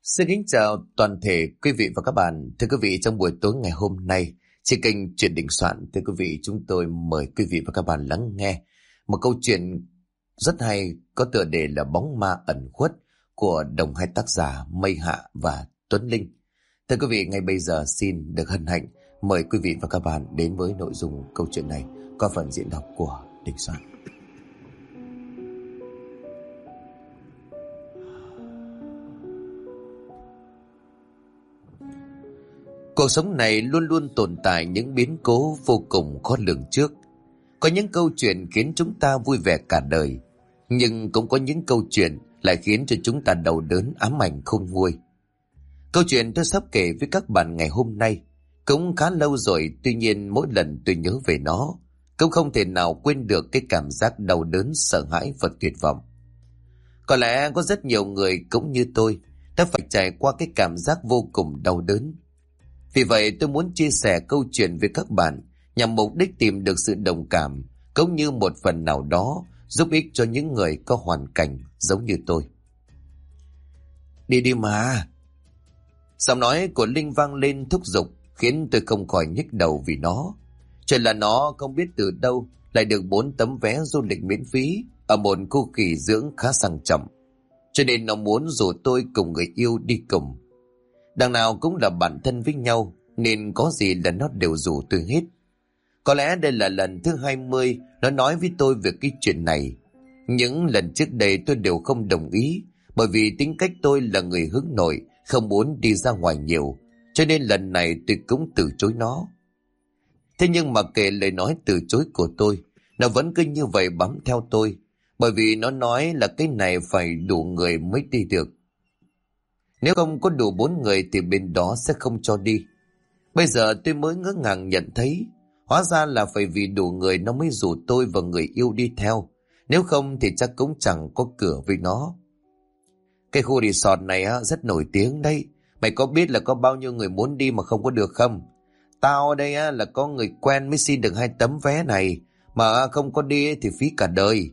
Xin kính chào toàn thể quý vị và các bạn. Thưa quý vị, trong buổi tối ngày hôm nay, trên kênh Chuyện Đình Soạn, thưa quý vị, chúng tôi mời quý vị và các bạn lắng nghe một câu chuyện rất hay có tựa đề là Bóng Ma Ẩn Khuất của đồng hai tác giả Mây Hạ và Tuấn Linh. Thưa quý vị, ngay bây giờ xin được hân hạnh mời quý vị và các bạn đến với nội dung câu chuyện này qua phần diễn đọc của Đình Soạn. Cuộc sống này luôn luôn tồn tại những biến cố vô cùng khó lường trước. Có những câu chuyện khiến chúng ta vui vẻ cả đời, nhưng cũng có những câu chuyện lại khiến cho chúng ta đau đớn ám ảnh khôn nguôi. Câu chuyện tôi sắp kể với các bạn ngày hôm nay cũng khá lâu rồi, tuy nhiên mỗi lần tôi nhớ về nó cũng không thể nào quên được cái cảm giác đau đớn, sợ hãi và tuyệt vọng. Có lẽ có rất nhiều người cũng như tôi đã phải trải qua cái cảm giác vô cùng đau đớn. Vì vậy tôi muốn chia sẻ câu chuyện với các bạn nhằm mục đích tìm được sự đồng cảm, cũng như một phần nào đó giúp ích cho những người có hoàn cảnh giống như tôi. Đi đi mà. Giọng nói của Linh vang lên thúc giục, khiến tôi không khỏi nhức đầu vì nó. Chuyện là nó không biết từ đâu lại được 4 tấm vé du lịch miễn phí ở một khu nghỉ dưỡng khá sang trọng, cho nên nó muốn rủ tôi cùng người yêu đi cùng. Đằng nào cũng là bạn thân với nhau, nên có gì là nó đều rủ tôi hết. Có lẽ đây là lần thứ 20 nó nói với tôi về cái chuyện này. Những lần trước đây tôi đều không đồng ý, bởi vì tính cách tôi là người hướng nội, không muốn đi ra ngoài nhiều, cho nên lần này tôi cũng từ chối nó. Thế nhưng mà kể lời nói từ chối của tôi, nó vẫn cứ như vậy bám theo tôi, bởi vì nó nói là cái này phải đủ người mới đi được. Nếu không có đủ 4 người thì bên đó sẽ không cho đi. Bây giờ tôi mới ngỡ ngàng nhận thấy, hóa ra là phải vì đủ người nó mới rủ tôi và người yêu đi theo. Nếu không thì chắc cũng chẳng có cửa với nó. Cái khu resort này rất nổi tiếng đấy. Mày có biết là có bao nhiêu người muốn đi mà không có được không? Tao ở đây là có người quen mới xin được 2 tấm vé này, mà không có đi thì phí cả đời.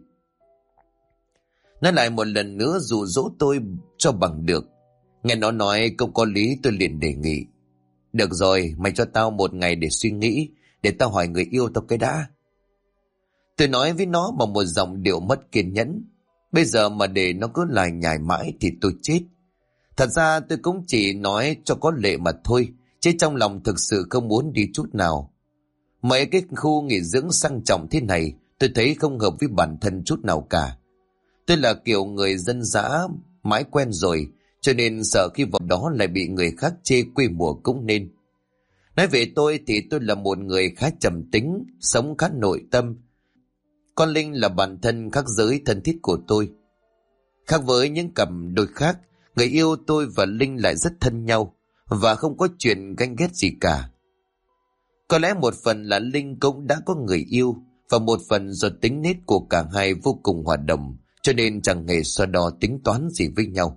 Nó lại một lần nữa dụ dỗ tôi cho bằng được. Nghe nó nói không có lý, tôi liền đề nghị. Được rồi, mày cho tao 1 ngày để suy nghĩ, để tao hỏi người yêu tao cái đã. Tôi nói với nó bằng một giọng điệu mất kiên nhẫn. Bây giờ mà để nó cứ lải nhải mãi thì tôi chết. Thật ra tôi cũng chỉ nói cho có lệ mà thôi, chứ trong lòng thực sự không muốn đi chút nào. Mấy cái khu nghỉ dưỡng sang trọng thế này tôi thấy không hợp với bản thân chút nào cả. Tôi là kiểu người dân dã mãi quen rồi, cho nên sợ khi vào đó lại bị người khác chê quê mùa cũng nên. Nói về tôi thì tôi là một người khá trầm tính, sống khá nội tâm. Con Linh là bạn thân khác giới thân thiết của tôi. Khác với những cặp đôi khác, người yêu tôi và Linh lại rất thân nhau và không có chuyện ganh ghét gì cả. Có lẽ một phần là Linh cũng đã có người yêu, và một phần do tính nết của cả hai vô cùng hòa đồng, cho nên chẳng hề so đo tính toán gì với nhau.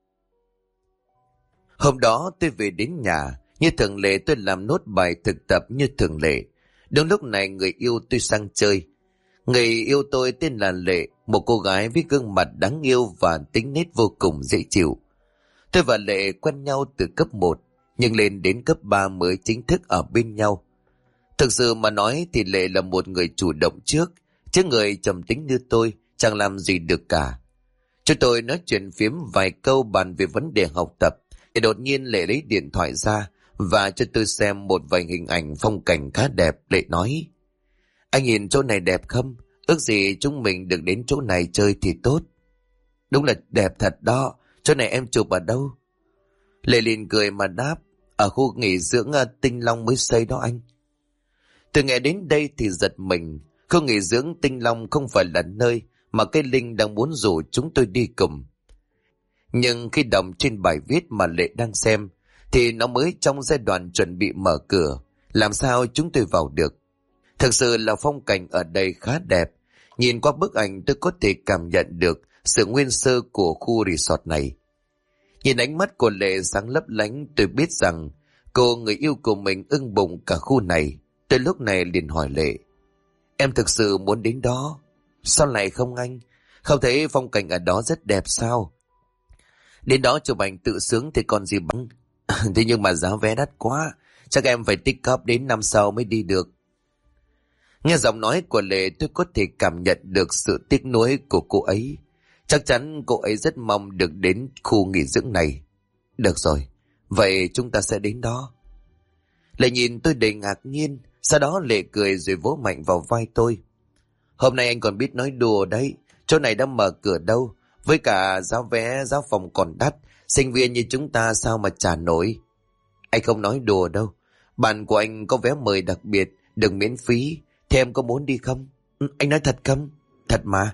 Hôm đó tôi về đến nhà, như thường lệ tôi làm nốt bài thực tập như thường lệ. Đúng lúc này người yêu tôi sang chơi. Người yêu tôi tên là Lệ, một cô gái với gương mặt đáng yêu và tính nết vô cùng dễ chịu. Tôi và Lệ quen nhau từ cấp 1, nhưng lên đến cấp 3 mới chính thức ở bên nhau. Thực sự mà nói thì Lệ là một người chủ động trước, chứ người trầm tính như tôi chẳng làm gì được cả. Cho tôi nói chuyện phiếm vài câu bàn về vấn đề học tập, thì đột nhiên Lệ lấy điện thoại ra và cho tôi xem một vài hình ảnh phong cảnh khá đẹp. Lệ nói: Anh nhìn chỗ này đẹp không? Ước gì chúng mình được đến chỗ này chơi thì tốt. Đúng là đẹp thật đó. Chỗ này em chụp ở đâu? Lệ liền cười mà đáp: Ở khu nghỉ dưỡng Tinh Long mới xây đó anh. Từ nghe đến đây thì giật mình. Khu nghỉ dưỡng Tinh Long không phải là nơi mà cái Linh đang muốn rủ chúng tôi đi cùng. Nhưng khi đọc trên bài viết mà Lệ đang xem thì nó mới trong giai đoạn chuẩn bị mở cửa, làm sao chúng tôi vào được. Thực sự là phong cảnh ở đây khá đẹp. Nhìn qua bức ảnh tôi có thể cảm nhận được sự nguyên sơ của khu resort này. Nhìn ánh mắt của Lệ sáng lấp lánh, tôi biết rằng cô người yêu của mình ưng bụng cả khu này. Tôi lúc này liền hỏi Lệ: Em thực sự muốn đến đó? Sao lại không anh? Không thấy phong cảnh ở đó rất đẹp sao? Đến đó chụp ảnh tự sướng thì còn gì bằng. Thế nhưng mà giá vé đắt quá, chắc em phải tích góp đến năm sau mới đi được. Nghe giọng nói của Lệ tôi có thể cảm nhận được sự tiếc nuối của cô ấy. Chắc chắn cô ấy rất mong được đến khu nghỉ dưỡng này. Được rồi, vậy chúng ta sẽ đến đó. Lệ nhìn tôi đầy ngạc nhiên, sau đó Lệ cười rồi vỗ mạnh vào vai tôi. Hôm nay anh còn biết nói đùa đấy, chỗ này đã mở cửa đâu, với cả giá vé giá phòng còn đắt, sinh viên như chúng ta sao mà trả nổi. Anh không nói đùa đâu, bạn của anh có vé mời đặc biệt, đừng miễn phí, thế em có muốn đi không? Anh nói thật không? Thật mà.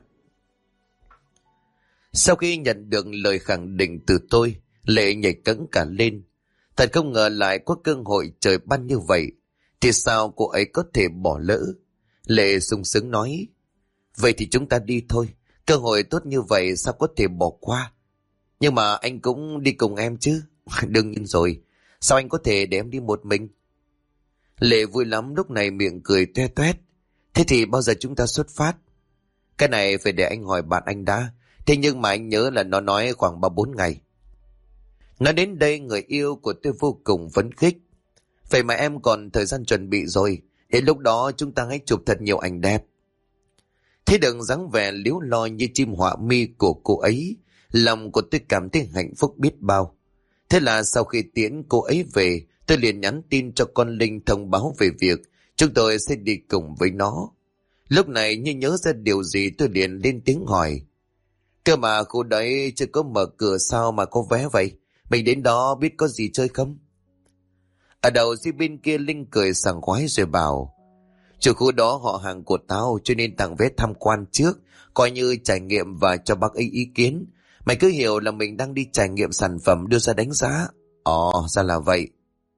Sau khi nhận được lời khẳng định từ tôi, Lệ nhảy cẫng cả lên. Thật không ngờ lại có cơ hội trời ban như vậy, thì sao cô ấy có thể bỏ lỡ? Lệ sung sướng nói, vậy thì chúng ta đi thôi, cơ hội tốt như vậy sao có thể bỏ qua. Nhưng mà anh cũng đi cùng em chứ? Đương nhiên rồi, sao anh có thể để em đi một mình? Lệ vui lắm, lúc này miệng cười toe toét. Thế thì bao giờ chúng ta xuất phát? Cái này phải để anh hỏi bạn anh đã. Thế nhưng mà anh nhớ là nó nói khoảng 3-4 ngày. Nói đến đây người yêu của tôi vô cùng phấn khích. Vậy mà em còn thời gian chuẩn bị rồi. Đến lúc đó chúng ta hãy chụp thật nhiều ảnh đẹp. Thế đừng dáng vẻ líu lo như chim họa mi của cô ấy. Lòng của tôi cảm thấy hạnh phúc biết bao. Thế là sau khi tiễn cô ấy về, tôi liền nhắn tin cho con Linh thông báo về việc chúng tôi sẽ đi cùng với nó. Lúc này như nhớ ra điều gì tôi liền lên tiếng hỏi. Cơ mà khu đấy chưa có mở cửa sao mà có vé vậy? Mình đến đó biết có gì chơi không? Ở đầu dưới bên kia Linh cười sảng khoái rồi bảo, chủ khu đó họ hàng của tao cho nên tặng vé tham quan trước, coi như trải nghiệm và cho bác ấy ý kiến. Mày cứ hiểu là mình đang đi trải nghiệm sản phẩm đưa ra đánh giá. Ồ, ra là vậy.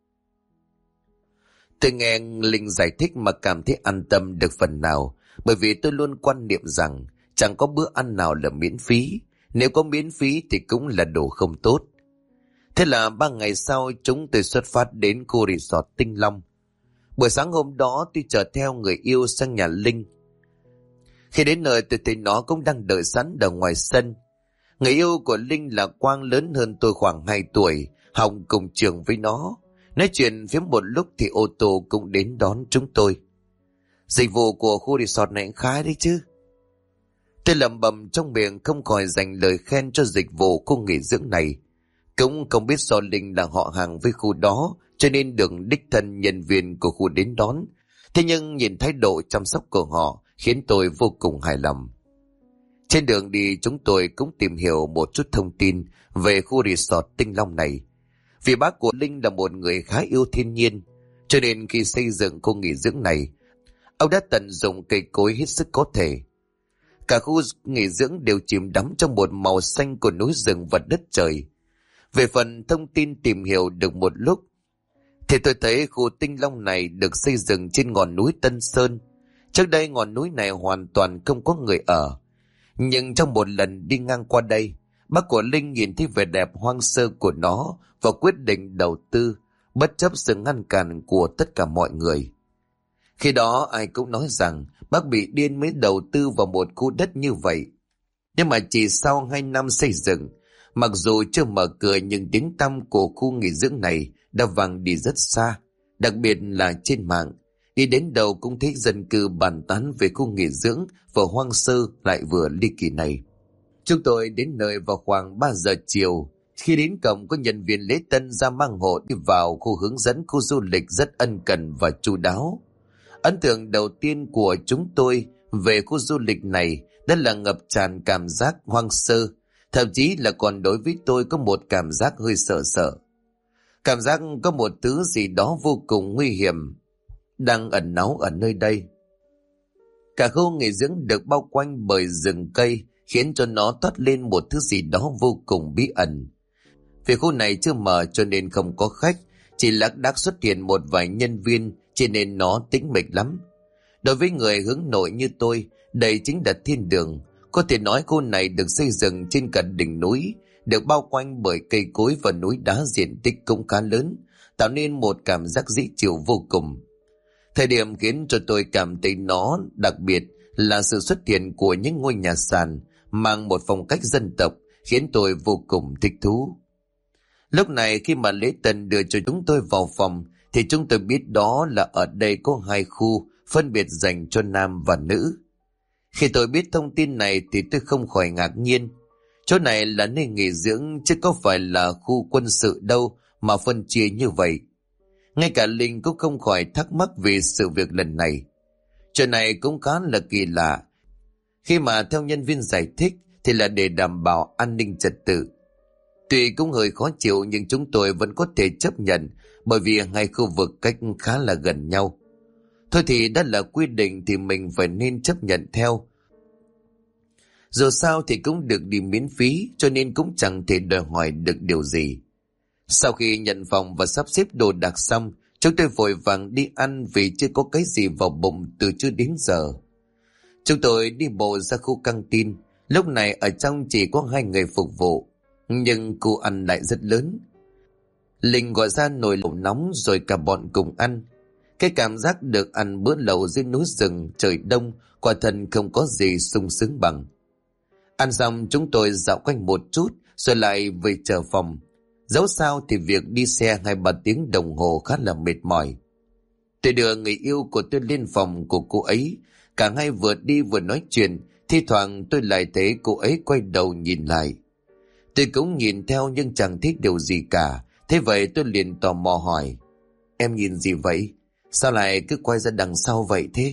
Tôi nghe Linh giải thích mà cảm thấy an tâm được phần nào, bởi vì tôi luôn quan niệm rằng chẳng có bữa ăn nào là miễn phí, nếu có miễn phí thì cũng là đồ không tốt. Thế là 3 ngày sau chúng tôi xuất phát đến khu resort Tinh Long. Buổi sáng hôm đó tôi chở theo người yêu sang nhà Linh. Khi đến nơi tôi thấy nó cũng đang đợi sẵn ở ngoài sân. Người yêu của Linh là Quang, lớn hơn tôi khoảng 2 tuổi, học cùng trường với nó. Nói chuyện phía một lúc thì ô tô cũng đến đón chúng tôi. Dịch vụ của khu resort này khá đấy chứ. Tôi lẩm bẩm trong miệng không khỏi dành lời khen cho dịch vụ khu nghỉ dưỡng này. Cũng không biết do Linh là họ hàng với khu đó cho nên được đích thân nhân viên của khu đến đón. Thế nhưng nhìn thái độ chăm sóc của họ khiến tôi vô cùng hài lòng. Trên đường đi chúng tôi cũng tìm hiểu một chút thông tin về khu resort Tinh Long này. Vì bác của Linh là một người khá yêu thiên nhiên, cho nên khi xây dựng khu nghỉ dưỡng này, ông đã tận dụng cây cối hết sức có thể. Cả khu nghỉ dưỡng đều chìm đắm trong một màu xanh của núi rừng và đất trời. Về phần thông tin tìm hiểu được một lúc, thì tôi thấy khu Tinh Long này được xây dựng trên ngọn núi Tân Sơn. Trước đây ngọn núi này hoàn toàn không có người ở. Nhưng trong một lần đi ngang qua đây, bác của Linh nhìn thấy vẻ đẹp hoang sơ của nó và quyết định đầu tư, bất chấp sự ngăn cản của tất cả mọi người. Khi đó ai cũng nói rằng bác bị điên mới đầu tư vào một khu đất như vậy. Nhưng mà chỉ sau 2 năm xây dựng, mặc dù chưa mở cửa nhưng tiếng tăm của khu nghỉ dưỡng này đã vang đi rất xa, đặc biệt là trên mạng. Đi đến đâu cũng thấy dân cư bàn tán về khu nghỉ dưỡng vừa hoang sơ lại vừa ly kỳ này. Chúng tôi đến nơi vào khoảng 3 giờ chiều. Khi đến cổng có nhân viên lễ tân ra mang hộ đi vào khu hướng dẫn khu du lịch rất ân cần và chu đáo. Ấn tượng đầu tiên của chúng tôi về khu du lịch này đó là ngập tràn cảm giác hoang sơ. Thậm chí là còn đối với tôi có một cảm giác hơi sợ sợ. Cảm giác có một thứ gì đó vô cùng nguy hiểm đang ẩn náu ở nơi đây. Cả khu nghỉ dưỡng được bao quanh bởi rừng cây khiến cho nó toát lên một thứ gì đó vô cùng bí ẩn. Vì khu này chưa mở cho nên không có khách, chỉ lác đác xuất hiện một vài nhân viên cho nên nó tĩnh mịch lắm. Đối với người hướng nội như tôi, đây chính là thiên đường. Có thể nói khu này được xây dựng trên cả đỉnh núi, được bao quanh bởi cây cối và núi đá diện tích cũng khá lớn, tạo nên một cảm giác dễ chịu vô cùng. Thời điểm khiến cho tôi cảm thấy nó đặc biệt là sự xuất hiện của những ngôi nhà sàn mang một phong cách dân tộc, khiến tôi vô cùng thích thú. Lúc này khi mà lễ tân đưa cho chúng tôi vào phòng thì chúng tôi biết đó là ở đây có hai khu phân biệt dành cho nam và nữ. Khi tôi biết thông tin này thì tôi không khỏi ngạc nhiên. Chỗ này là nơi nghỉ dưỡng chứ có phải là khu quân sự đâu mà phân chia như vậy. Ngay cả Linh cũng không khỏi thắc mắc về sự việc lần này. Chuyện này cũng khá là kỳ lạ. Khi mà theo nhân viên giải thích thì là để đảm bảo an ninh trật tự. Tuy cũng hơi khó chịu nhưng chúng tôi vẫn có thể chấp nhận bởi vì hai khu vực cách khá là gần nhau. Thôi thì đã là quy định thì mình phải nên chấp nhận theo. Dù sao thì cũng được đi miễn phí cho nên cũng chẳng thể đòi hỏi được điều gì. Sau khi nhận phòng và sắp xếp đồ đạc xong, chúng tôi vội vàng đi ăn vì chưa có cái gì vào bụng từ chưa đến giờ. Chúng tôi đi bộ ra khu căng tin. Lúc này ở trong chỉ có 2 người phục vụ, nhưng khu ăn lại rất lớn. Linh gọi ra nồi lẩu nóng rồi cả bọn cùng ăn. Cái cảm giác được ăn bữa lẩu dưới núi rừng trời đông quả thật không có gì sung sướng bằng. Ăn xong chúng tôi dạo quanh một chút rồi lại về chờ phòng. Dẫu sao thì việc đi xe 2-3 tiếng đồng hồ khá là mệt mỏi. Tôi đưa người yêu của tôi lên phòng của cô ấy. Cả hai vừa đi vừa nói chuyện. Thi thoảng tôi lại thấy cô ấy quay đầu nhìn lại. Tôi cũng nhìn theo nhưng chẳng thấy điều gì cả. Thế vậy tôi liền tò mò hỏi: Em nhìn gì vậy? Sao lại cứ quay ra đằng sau vậy thế?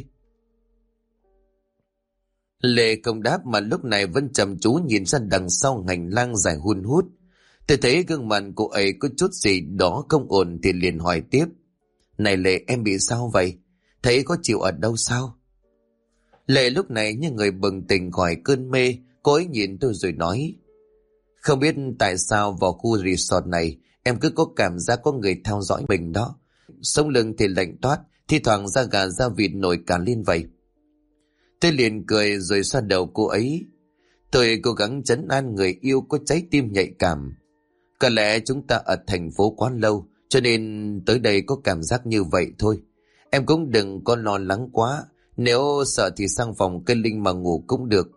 Lệ không đáp mà lúc này vẫn chăm chú nhìn ra đằng sau hành lang dài hun hút. Tôi thấy gương mặt cô ấy có chút gì đó không ổn thì liền hỏi tiếp: Này Lệ, em bị sao vậy? Thấy có chịu ở đâu sao? Lệ lúc này như người bừng tỉnh khỏi cơn mê. Cô ấy nhìn tôi rồi nói: Không biết tại sao vào khu resort này em cứ có cảm giác có người theo dõi mình đó. Sống lưng thì lạnh toát, thi thoảng da gà da vịt nổi cả lên vậy. Tôi liền cười rồi xoa đầu cô ấy. Tôi cố gắng trấn an người yêu có trái tim nhạy cảm. Có lẽ chúng ta ở thành phố quá lâu cho nên tới đây có cảm giác như vậy thôi. Em cũng đừng có lo lắng quá. Nếu sợ thì sang phòng cây Linh mà ngủ cũng được.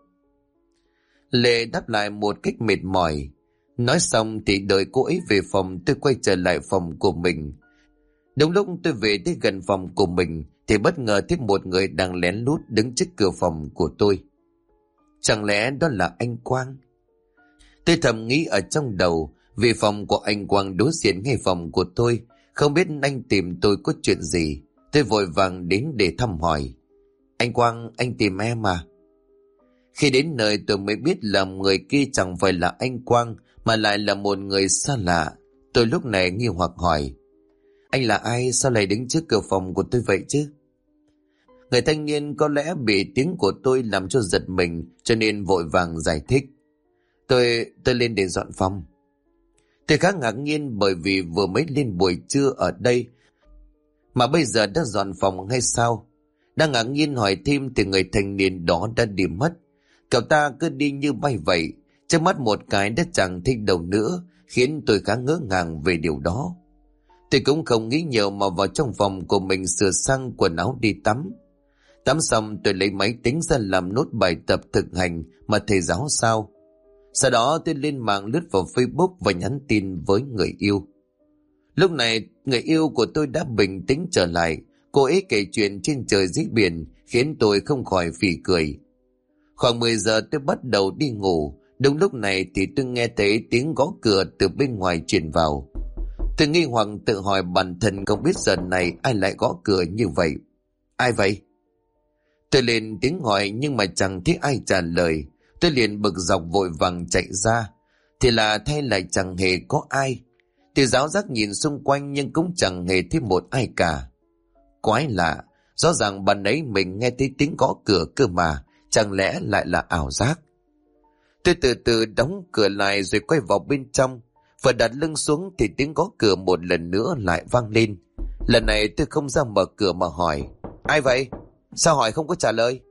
Lệ đáp lại một cách mệt mỏi. Nói xong thì đợi cô ấy về phòng, tôi quay trở lại phòng của mình. Đúng lúc tôi về tới gần phòng của mình thì bất ngờ thấy một người đang lén lút đứng trước cửa phòng của tôi. Chẳng lẽ đó là anh Quang? Tôi thầm nghĩ ở trong đầu, vì phòng của anh Quang đối diện ngay phòng của tôi. Không biết anh tìm tôi có chuyện gì. Tôi vội vàng đến để thăm hỏi: Anh Quang, anh tìm em à? Khi đến nơi tôi mới biết là người kia chẳng phải là anh Quang mà lại là một người xa lạ. Tôi lúc này nghi hoặc hỏi: Anh là ai, sao lại đứng trước cửa phòng của tôi vậy chứ? Người thanh niên có lẽ bị tiếng của tôi làm cho giật mình cho nên vội vàng giải thích: Tôi lên để dọn phòng. Tôi khá ngạc nhiên bởi vì vừa mới lên buổi trưa ở đây mà bây giờ đã dọn phòng hay sao? Đang ngạc nhiên hỏi thêm thì người thanh niên đó đã đi mất. Cậu ta cứ đi như bay vậy, trước mắt một cái đã chẳng thích đâu nữa, khiến tôi khá ngỡ ngàng về điều đó. Tôi cũng không nghĩ nhiều mà vào trong phòng của mình sửa sang quần áo đi tắm. Tắm xong tôi lấy máy tính ra làm nốt bài tập thực hành mà thầy giáo sao. Sau đó tôi lên mạng lướt vào Facebook và nhắn tin với người yêu. Lúc này người yêu của tôi đã bình tĩnh trở lại. Cô ấy kể chuyện trên trời dưới biển khiến tôi không khỏi phì cười. Khoảng 10 giờ tôi bắt đầu đi ngủ. Đúng lúc này thì tôi nghe thấy tiếng gõ cửa từ bên ngoài truyền vào. Tôi nghi hoặc tự hỏi bản thân không biết giờ này ai lại gõ cửa như vậy. Ai vậy? Tôi lên tiếng hỏi nhưng mà chẳng thấy ai trả lời. Tôi liền bực dọc vội vàng chạy ra. Thì là thay lại chẳng hề có ai. Tôi giáo giác nhìn xung quanh nhưng cũng chẳng hề thấy một ai cả. Quái lạ, rõ ràng ban ấy mình nghe thấy tiếng gõ cửa cơ mà, chẳng lẽ lại là ảo giác? Tôi từ từ đóng cửa lại rồi quay vào bên trong. Vừa đặt lưng xuống thì tiếng gõ cửa một lần nữa lại vang lên. Lần này tôi không ra mở cửa mà hỏi: Ai vậy? Sao hỏi không có trả lời?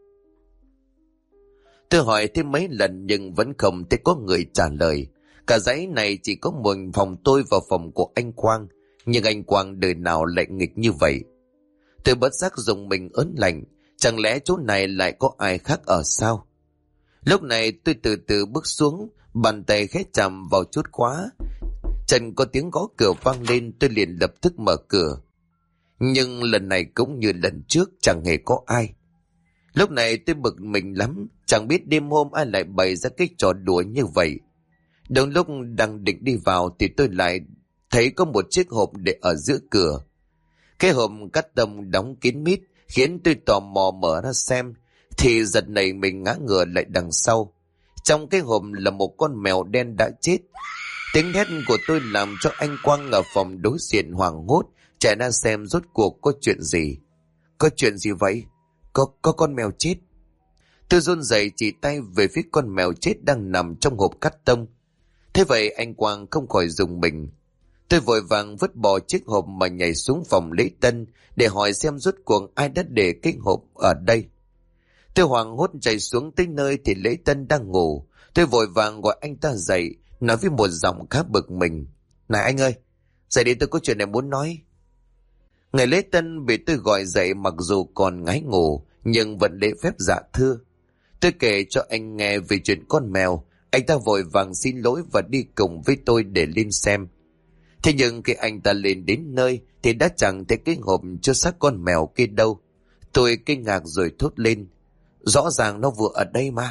Tôi hỏi thêm mấy lần nhưng vẫn không thấy có người trả lời. Cả dãy này chỉ có một phòng tôi và phòng của anh Quang. Nhưng anh Quang đời nào lại nghịch như vậy? Tôi bất giác dùng mình ớn lạnh. Chẳng lẽ chỗ này lại có ai khác ở sao? Lúc này tôi từ từ bước xuống. Bàn tay khẽ chạm vào chốt khóa. Trần có tiếng gõ cửa vang lên, tôi liền lập tức mở cửa. Nhưng lần này cũng như lần trước chẳng hề có ai. Lúc này tôi bực mình lắm, chẳng biết đêm hôm ai lại bày ra cái trò đùa như vậy. Đúng lúc đang định đi vào thì tôi lại thấy có một chiếc hộp để ở giữa cửa. Cái hộp cắt tông đóng kín mít khiến tôi tò mò mở ra xem, thì giật nảy mình ngã ngửa lại đằng sau. Trong cái hộp là một con mèo đen đã chết. Tiếng hét của tôi làm cho anh Quang ở phòng đối diện hoảng hốt chạy ra xem rốt cuộc có chuyện gì. Có chuyện gì vậy? Có con mèo chết. Tôi run rẩy chỉ tay về phía con mèo chết đang nằm trong hộp cắt tông. Thế vậy anh Quang không khỏi rùng mình. Tôi vội vàng vứt bỏ chiếc hộp mà nhảy xuống phòng lễ tân để hỏi xem rốt cuộc ai đã để cái hộp ở đây. Tôi hoảng hốt chạy xuống tới nơi thì lễ tân đang ngủ. Tôi vội vàng gọi anh ta dậy, nói với một giọng khá bực mình: "Này anh ơi, dậy đi, tôi có chuyện này muốn nói." Người lễ tân bị tôi gọi dậy mặc dù còn ngái ngủ nhưng vẫn lễ phép dạ thưa. Tôi kể cho anh nghe về chuyện con mèo. Anh ta vội vàng xin lỗi và đi cùng với tôi để lên xem. Thế nhưng khi anh ta lên đến nơi thì đã chẳng thấy cái hộp chứa xác con mèo kia đâu. Tôi kinh ngạc rồi thốt lên: "Rõ ràng nó vừa ở đây mà."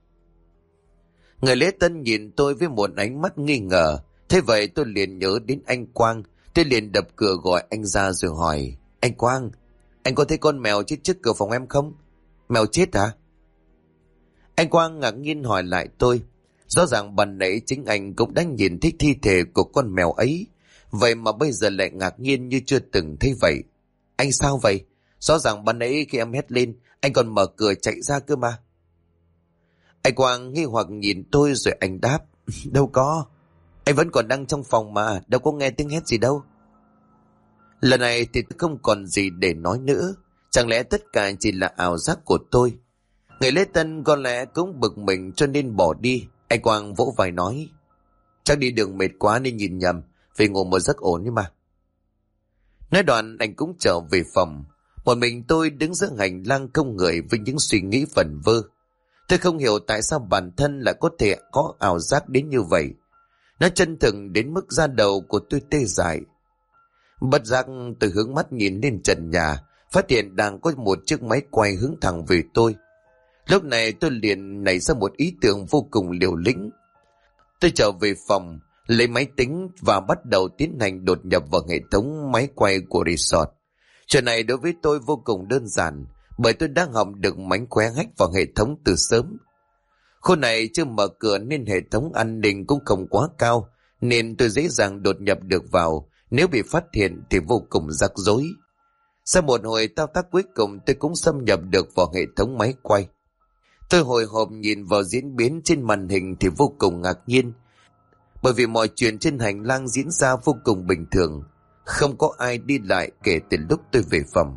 Người lễ tân nhìn tôi với một ánh mắt nghi ngờ. Thế vậy tôi liền nhớ đến anh Quang. Tôi liền đập cửa gọi anh ra rồi hỏi: "Anh Quang, anh có thấy con mèo chết trước cửa phòng em không? Mèo chết hả?" Anh Quang ngạc nhiên hỏi lại tôi. Rõ ràng ban nãy chính anh cũng đã nhìn thấy thi thể của con mèo ấy, vậy mà bây giờ lại ngạc nhiên như chưa từng thấy vậy. "Anh sao vậy? Rõ ràng ban nãy khi em hét lên, anh còn mở cửa chạy ra cơ mà." Anh Quang nghi hoặc nhìn tôi rồi anh đáp: "Đâu có, anh vẫn còn đang trong phòng mà, đâu có nghe tiếng hét gì đâu." Lần này thì tôi không còn gì để nói nữa. Chẳng lẽ tất cả chỉ là ảo giác của tôi? Người lễ tân có lẽ cũng bực mình cho nên bỏ đi. Anh Quang vỗ vai nói: "Chắc đi đường mệt quá nên nhìn nhầm, về ngủ một giấc ổn đi mà." Nói đoạn anh cũng trở về phòng. Một mình tôi đứng giữa hành lang không người với những suy nghĩ vẩn vơ. Tôi không hiểu tại sao bản thân lại có thể có ảo giác đến như vậy. Nó chân thực đến mức da đầu của tôi tê dại. Bất giác tôi hướng mắt nhìn lên trần nhà, phát hiện đang có một chiếc máy quay hướng thẳng về tôi. Lúc này tôi liền nảy ra một ý tưởng vô cùng liều lĩnh. Tôi trở về phòng, lấy máy tính và bắt đầu tiến hành đột nhập vào hệ thống máy quay của resort. Chuyện này đối với tôi vô cùng đơn giản, bởi tôi đã học được mánh khóe hack vào hệ thống từ sớm. Khu này chưa mở cửa nên hệ thống an ninh cũng không quá cao, nên tôi dễ dàng đột nhập được vào. Nếu bị phát hiện thì vô cùng rắc rối. Sau một hồi thao tác cuối cùng tôi cũng xâm nhập được vào hệ thống máy quay. Tôi hồi hộp nhìn vào diễn biến trên màn hình thì vô cùng ngạc nhiên, bởi vì mọi chuyện trên hành lang diễn ra vô cùng bình thường, không có ai đi lại kể từ lúc tôi về phòng.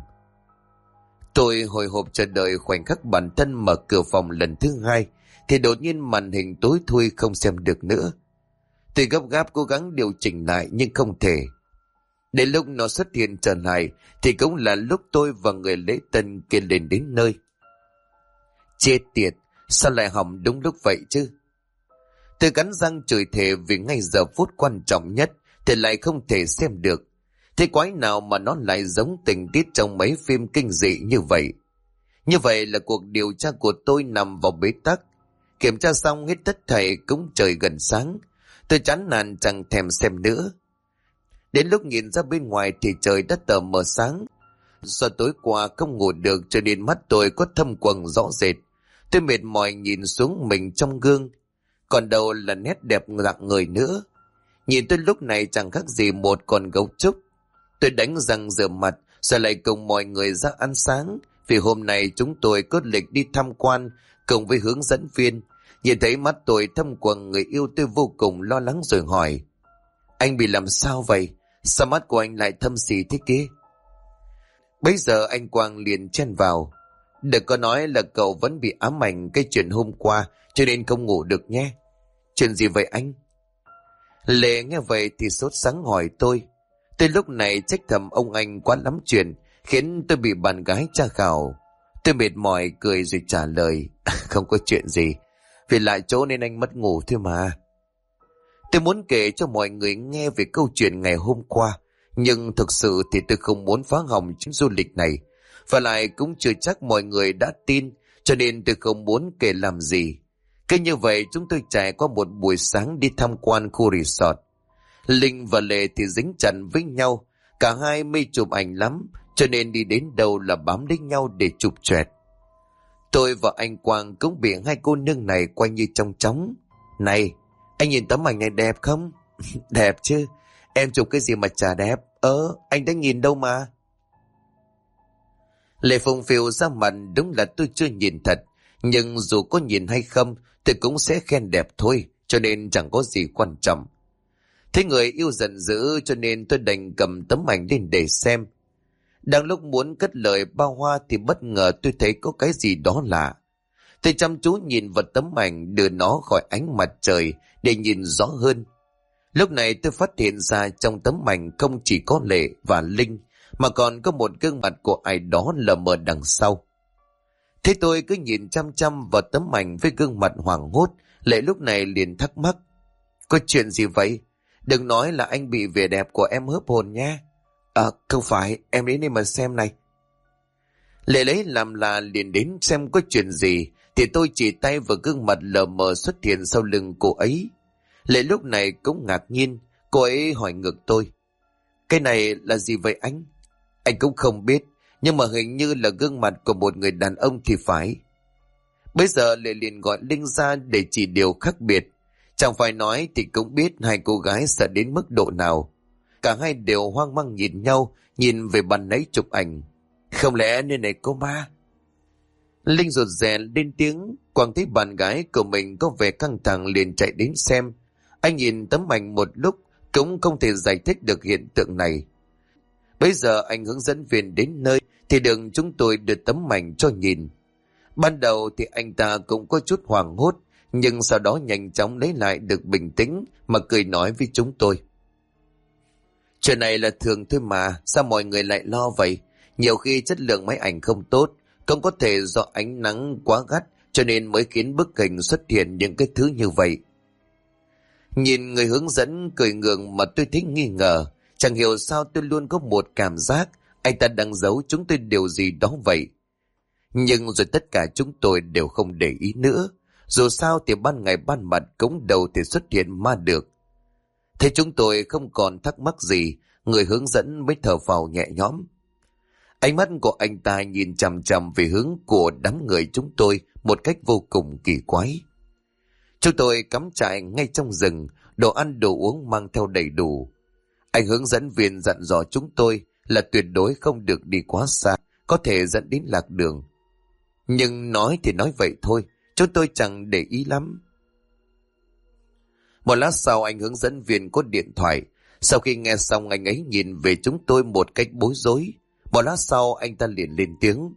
Tôi hồi hộp chờ đợi khoảnh khắc bản thân mở cửa phòng lần thứ hai thì đột nhiên màn hình tối thui không xem được nữa. Tôi gấp gáp cố gắng điều chỉnh lại nhưng không thể. Đến lúc nó xuất hiện trở lại thì cũng là lúc tôi và người lễ tân kia lên đến nơi. Chết tiệt, sao lại hỏng đúng lúc vậy chứ? Tôi cắn răng chửi thề vì ngay giờ phút quan trọng nhất thì lại không thể xem được. Thế quái nào mà nó lại giống tình tiết trong mấy phim kinh dị như vậy? Như vậy là cuộc điều tra của tôi nằm vào bế tắc. Kiểm tra xong hết tất thảy cũng trời gần sáng. Tôi chán nản chẳng thèm xem nữa. Đến lúc nhìn ra bên ngoài thì trời đã tờ mờ sáng. Do tối qua không ngủ được cho nên mắt tôi có thâm quầng rõ rệt. Tôi mệt mỏi nhìn xuống mình trong gương. Còn đâu là nét đẹp dạng người nữa. Nhìn tôi lúc này chẳng khác gì một con gấu trúc. Tôi đánh răng rửa mặt rồi lại cùng mọi người ra ăn sáng. Vì hôm nay chúng tôi có lịch đi tham quan cùng với hướng dẫn viên. Nhìn thấy mắt tôi thâm quầng, người yêu tôi vô cùng lo lắng rồi hỏi: "Anh bị làm sao vậy? Sao mắt của anh lại thâm xì thế kia?" Bây giờ anh Quang liền chen vào: "Đừng có nói là cậu vẫn bị ám ảnh cái chuyện hôm qua cho nên không ngủ được nhé." "Chuyện gì vậy anh?" Lệ nghe vậy thì sốt sắng hỏi tôi. Tôi lúc này trách thầm ông anh quá lắm chuyện, khiến tôi bị bạn gái tra khảo. Tôi mệt mỏi cười rồi trả lời: "Không có chuyện gì. Vì lại chỗ nên anh mất ngủ thôi mà. Tôi muốn kể cho mọi người nghe về câu chuyện ngày hôm qua, nhưng thực sự thì tôi không muốn phá hỏng chuyến du lịch này. Và lại cũng chưa chắc mọi người đã tin, cho nên tôi không muốn kể làm gì. Cứ như vậy chúng tôi trải qua một buổi sáng đi tham quan khu resort. Linh và Lệ thì dính chặt với nhau, cả hai mê chụp ảnh lắm, cho nên đi đến đâu là bám lấy nhau để chụp choẹt. Tôi và anh Quang cũng bị hai cô nương này quay như trong chóng. Này, anh nhìn tấm ảnh này đẹp không? Đẹp chứ, em chụp cái gì mà chả đẹp. Anh đã nhìn đâu mà. Lệ phùng phiu ra mặt, đúng là tôi chưa nhìn thật, nhưng dù có nhìn hay không tôi cũng sẽ khen đẹp thôi, cho nên chẳng có gì quan trọng. Thấy người yêu giận dữ cho nên tôi đành cầm tấm ảnh lên để xem. Đang lúc muốn cất lời bao hoa thì bất ngờ tôi thấy có cái gì đó lạ. Tôi chăm chú nhìn vào tấm ảnh, đưa nó khỏi ánh mặt trời để nhìn rõ hơn. Lúc này tôi phát hiện ra trong tấm ảnh không chỉ có Lệ và Linh, mà còn có một gương mặt của ai đó lờ mờ đằng sau. Thế tôi cứ nhìn chăm chăm vào tấm ảnh với gương mặt hoảng hốt. Lệ lúc này liền thắc mắc: có chuyện gì vậy? Đừng nói là anh bị vẻ đẹp của em hớp hồn nha. Không phải, em đến đây mà xem này. Lệ lấy làm là liền đến xem có chuyện gì, thì tôi chỉ tay vào gương mặt lờ mờ xuất hiện sau lưng cô ấy. Lệ lúc này cũng ngạc nhiên, cô ấy hỏi ngược tôi: cái này là gì vậy anh? Anh cũng không biết, nhưng mà hình như là gương mặt của một người đàn ông thì phải. Bây giờ Lệ liền gọi Linh ra để chỉ điều khác biệt. Chẳng phải nói thì cũng biết hai cô gái sợ đến mức độ nào. Cả hai đều hoang mang nhìn nhau, nhìn về bàn nấy chụp ảnh. Không lẽ nơi này có ma? Linh rụt rè lên tiếng. Quang thấy bạn gái của mình có vẻ căng thẳng liền chạy đến xem. Anh nhìn tấm ảnh một lúc cũng không thể giải thích được hiện tượng này. Bây giờ anh hướng dẫn viên đến nơi thì được chúng tôi đưa tấm ảnh cho nhìn. Ban đầu thì anh ta cũng có chút hoảng hốt, nhưng sau đó nhanh chóng lấy lại được bình tĩnh mà cười nói với chúng tôi: chuyện này là thường thôi mà, sao mọi người lại lo vậy? Nhiều khi chất lượng máy ảnh không tốt, cũng có thể do ánh nắng quá gắt cho nên mới khiến bức hình xuất hiện những cái thứ như vậy. Nhìn người hướng dẫn cười ngượng mà tôi thấy nghi ngờ. Chẳng hiểu sao tôi luôn có một cảm giác anh ta đang giấu chúng tôi điều gì đó vậy. Nhưng rồi tất cả chúng tôi đều không để ý nữa. Dù sao thì ban ngày ban mặt cũng đâu thể xuất hiện ma được. Thế chúng tôi không còn thắc mắc gì, người hướng dẫn mới thở phào nhẹ nhõm. Ánh mắt của anh ta nhìn chằm chằm về hướng của đám người chúng tôi một cách vô cùng kỳ quái. Chúng tôi cắm trại ngay trong rừng, đồ ăn đồ uống mang theo đầy đủ. Anh hướng dẫn viên dặn dò chúng tôi là tuyệt đối không được đi quá xa, có thể dẫn đến lạc đường. Nhưng nói thì nói vậy thôi, chúng tôi chẳng để ý lắm. Một lát sau anh hướng dẫn viên có điện thoại. Sau khi nghe xong anh ấy nhìn về chúng tôi một cách bối rối. Một lát sau anh ta liền lên tiếng: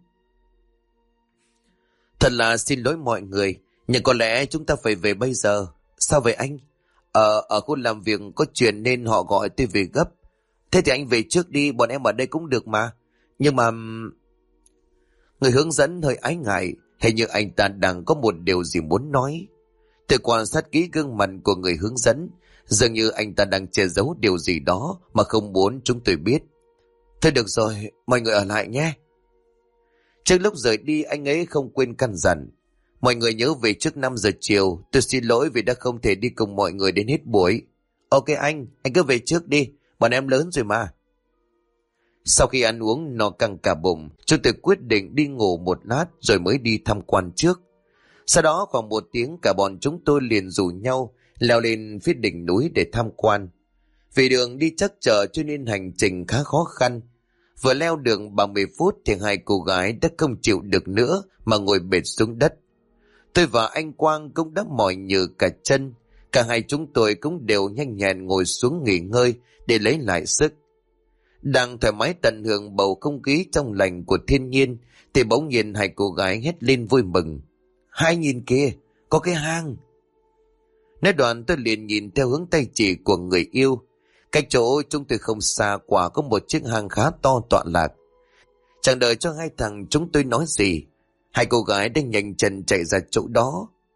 thật là xin lỗi mọi người, nhưng có lẽ chúng ta phải về bây giờ. Sao vậy anh? Ở khu làm việc có chuyện nên họ gọi tôi về gấp. Thế thì anh về trước đi, bọn em ở đây cũng được mà. Nhưng mà... Người hướng dẫn hơi ái ngại, hình như anh ta đang có một điều gì muốn nói. Tôi quan sát kỹ gương mặt của người hướng dẫn, dường như anh ta đang che giấu điều gì đó mà không muốn chúng tôi biết. Thôi được rồi, mọi người ở lại nhé. Trước lúc rời đi anh ấy không quên căn dặn: mọi người nhớ về trước 5 giờ chiều. Tôi xin lỗi vì đã không thể đi cùng mọi người đến hết buổi. Ok anh cứ về trước đi, bọn em lớn rồi mà. Sau khi ăn uống no căng cả bụng, chúng tôi quyết định đi ngủ một lát rồi mới đi tham quan trước. Sau đó khoảng 1 tiếng cả bọn chúng tôi liền rủ nhau leo lên phía đỉnh núi để tham quan. Vì đường đi trắc trở cho nên hành trình khá khó khăn. Vừa leo đường 30 phút thì hai cô gái đã không chịu được nữa mà ngồi bệt xuống đất. Tôi và anh Quang cũng đã mỏi nhừ cả chân. Cả hai chúng tôi cũng đều nhanh nhẹn ngồi xuống nghỉ ngơi để lấy lại sức. Đang thoải mái tận hưởng bầu không khí trong lành của thiên nhiên thì bỗng nhiên hai cô gái hét lên vui mừng: hai nhìn kìa, có cái hang. Nói đoạn tôi liền nhìn theo hướng tay chỉ của người yêu. Cách chỗ chúng tôi không xa quả có một chiếc hang khá to tọa lạc. Chẳng đợi cho hai thằng chúng tôi nói gì, hai cô gái đang nhanh chân chạy ra chỗ đó.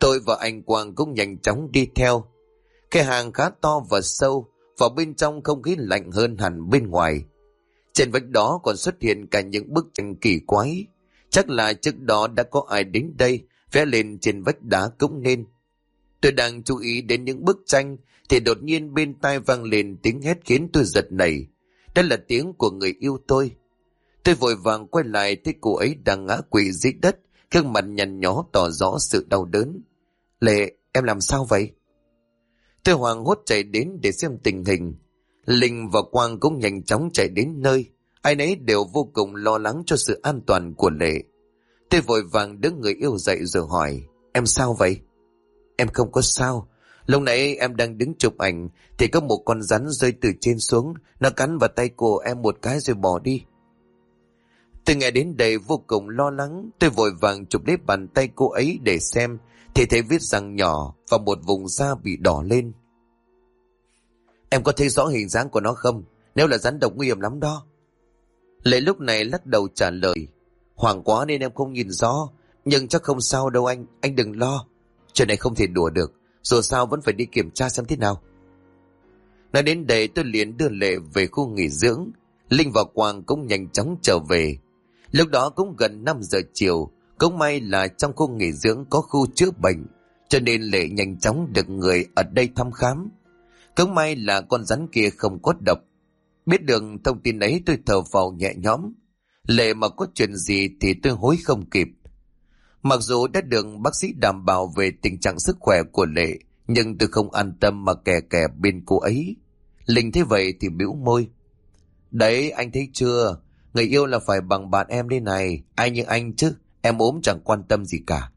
Tôi và anh Quang cũng nhanh chóng đi theo. Cái hang khá to và sâu, vào bên trong không khí lạnh hơn hẳn bên ngoài. Trên vách đó còn xuất hiện cả những bức tranh kỳ quái. Chắc là trước đó đã có ai đến đây vẽ lên trên vách đá cũng nên. Tôi đang chú ý đến những bức tranh thì đột nhiên bên tai vang lên tiếng hét khiến tôi giật nảy. Đó là tiếng của người yêu tôi. Tôi vội vàng quay lại thấy cô ấy đang ngã quỵ dưới đất, gương mặt nhăn nhó tỏ rõ sự đau đớn. Lệ, em làm sao vậy? Tôi hoảng hốt chạy đến để xem tình hình. Linh và Quang cũng nhanh chóng chạy đến nơi. Ai nấy đều vô cùng lo lắng cho sự an toàn của Lệ. Tôi vội vàng đỡ người yêu dậy rồi hỏi, em sao vậy? Em không có sao. Lúc nãy em đang đứng chụp ảnh thì có một con rắn rơi từ trên xuống, nó cắn vào tay cô em một cái rồi bỏ đi. Tôi nghe đến đây vô cùng lo lắng. Tôi vội vàng chụp lấy bàn tay cô ấy để xem thì thấy vết răng nhỏ và một vùng da bị đỏ lên. Em có thấy rõ hình dáng của nó không? Nếu là rắn độc nguy hiểm lắm đó. Lệ lúc này lắc đầu trả lời, hoảng quá nên em không nhìn rõ, nhưng chắc không sao đâu anh đừng lo. Chuyện này không thể đùa được, dù sao vẫn phải đi kiểm tra xem thế nào. Nói đến đây tôi liền đưa Lệ về khu nghỉ dưỡng. Linh và Quang cũng nhanh chóng trở về. Lúc đó cũng gần 5 giờ chiều. Cũng may là trong khu nghỉ dưỡng có khu chữa bệnh, cho nên Lệ nhanh chóng được người ở đây thăm khám. Cũng may là con rắn kia không có độc. Biết được thông tin ấy tôi thở phào nhẹ nhõm. Lệ mà có chuyện gì thì tôi hối không kịp. Mặc dù đã được bác sĩ đảm bảo về tình trạng sức khỏe của Lệ, nhưng tôi không an tâm mà kè kè bên cô ấy. Linh thấy vậy thì bĩu môi. Đấy, anh thấy chưa? Người yêu là phải bằng bạn em đây này. Ai như anh chứ, em ốm chẳng quan tâm gì cả.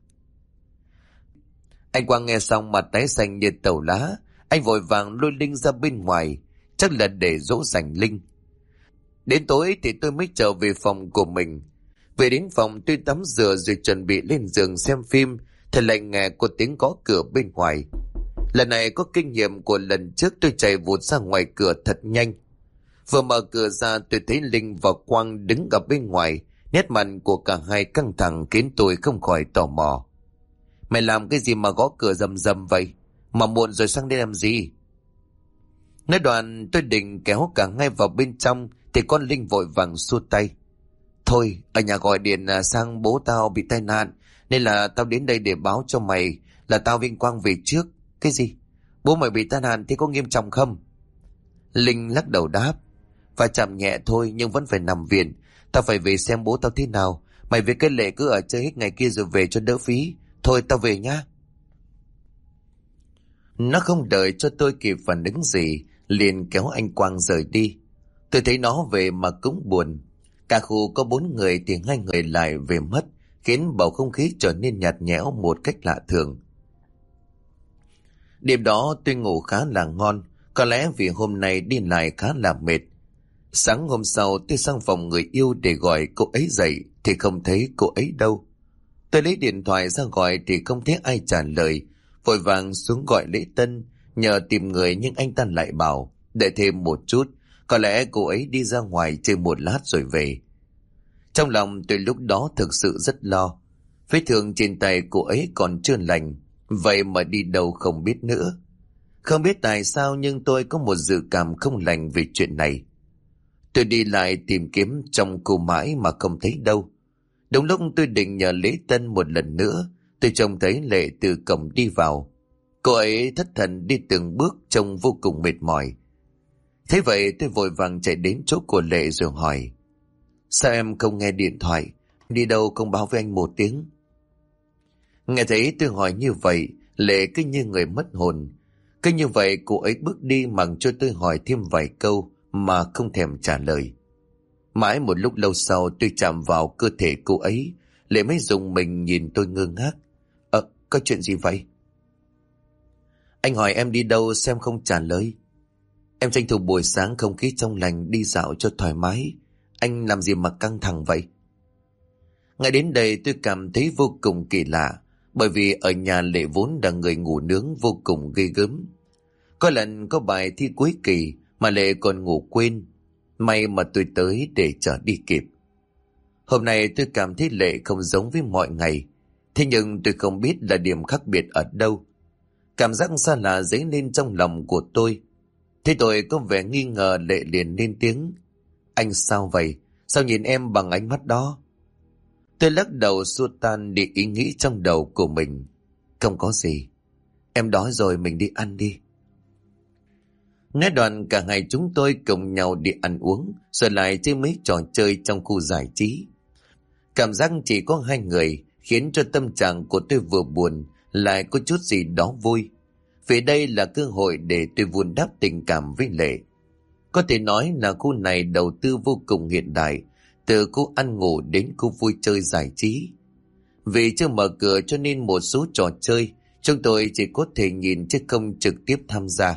Anh Quang nghe xong mặt tái xanh như tàu lá. Anh vội vàng lôi Linh ra bên ngoài, chắc là để dỗ dành Linh. Đến tối thì tôi mới trở về phòng của mình. Về đến phòng tôi tắm rửa rồi chuẩn bị lên giường xem phim thì lại nghe có tiếng gõ cửa bên ngoài. Lần này có kinh nghiệm của lần trước, tôi chạy vụt ra ngoài cửa thật nhanh. Vừa mở cửa ra tôi thấy Linh và Quang đứng ở bên ngoài. Nét mặt của cả hai căng thẳng khiến tôi không khỏi tò mò. Mày làm cái gì mà gõ cửa rầm rầm vậy? Mà muộn rồi sang đây làm gì? Nói đoạn tôi định kéo cả ngay vào bên trong thì con Linh vội vàng xua tay. Thôi, ở nhà gọi điện sang bố tao bị tai nạn, nên là tao đến đây để báo cho mày là tao Vinh Quang về trước. Cái gì? Bố mày bị tai nạn thì có nghiêm trọng không? Linh lắc đầu đáp. Và chạm nhẹ thôi nhưng vẫn phải nằm viện. Tao phải về xem bố tao thế nào. Mày với cái Lệ cứ ở chơi hết ngày kia rồi về cho đỡ phí. Thôi tao về nhá. Nó không đợi cho tôi kịp phản ứng gì, liền kéo anh Quang rời đi. Tôi thấy nó về mà cũng buồn. Cả khu có 4 người thì 2 người lại về mất, khiến bầu không khí trở nên nhạt nhẽo một cách lạ thường. Đêm đó tôi ngủ khá là ngon, có lẽ vì hôm nay đi lại khá là mệt. Sáng hôm sau tôi sang phòng người yêu để gọi cô ấy dậy thì không thấy cô ấy đâu. Tôi lấy điện thoại ra gọi thì không thấy ai trả lời, vội vàng xuống gọi Lễ Tân nhờ tìm người, nhưng anh ta lại bảo đợi thêm một chút, có lẽ cô ấy đi ra ngoài chơi một lát rồi về. Trong lòng tôi lúc đó thực sự rất lo. Vết thương trên tay cô ấy còn chưa lành, vậy mà đi đâu không biết nữa. Không biết tại sao nhưng tôi có một dự cảm không lành về chuyện này. Tôi đi lại tìm kiếm trong khu mãi mà không thấy đâu. Đúng lúc tôi định nhờ Lễ Tân một lần nữa, tôi trông thấy Lệ từ cổng đi vào. Cô ấy thất thần đi từng bước trông vô cùng mệt mỏi. Thế vậy tôi vội vàng chạy đến chỗ của Lệ rồi hỏi. Sao em không nghe điện thoại? Đi đâu không báo với anh một tiếng? Nghe thấy tôi hỏi như vậy, Lệ cứ như người mất hồn. Cứ như vậy cô ấy bước đi mặc cho tôi hỏi thêm vài câu mà không thèm trả lời. Mãi một lúc lâu sau tôi chạm vào cơ thể cô ấy, Lệ mới dùng mình nhìn tôi ngơ ngác. Có chuyện gì vậy? Anh hỏi em đi đâu xem không trả lời. Em tranh thủ buổi sáng không khí trong lành đi dạo cho thoải mái. Anh làm gì mà căng thẳng vậy? Ngay đến đây tôi cảm thấy vô cùng kỳ lạ, bởi vì ở nhà Lệ vốn là người ngủ nướng vô cùng ghê gớm. Có lần có bài thi cuối kỳ mà Lệ còn ngủ quên. May mà tôi tới để chở đi kịp. Hôm nay tôi cảm thấy Lệ không giống với mọi ngày. Thế nhưng tôi không biết là điểm khác biệt ở đâu. Cảm giác xa lạ dấy lên trong lòng của tôi. Thế tôi có vẻ nghi ngờ, Lệ liền lên tiếng. Anh sao vậy? Sao nhìn em bằng ánh mắt đó? Tôi lắc đầu xua tan đi ý nghĩ trong đầu của mình. Không có gì. Em đói rồi, mình đi ăn đi. Nói đoạn cả hai chúng tôi cùng nhau đi ăn uống, rồi lại chơi mấy trò chơi trong khu giải trí. Cảm giác chỉ có hai người khiến cho tâm trạng của tôi vừa buồn lại có chút gì đó vui. Vì đây là cơ hội để tôi vun đắp tình cảm với Lệ. Có thể nói là khu này đầu tư vô cùng hiện đại, từ khu ăn ngủ đến khu vui chơi giải trí. Vì chưa mở cửa cho nên một số trò chơi chúng tôi chỉ có thể nhìn chứ không trực tiếp tham gia.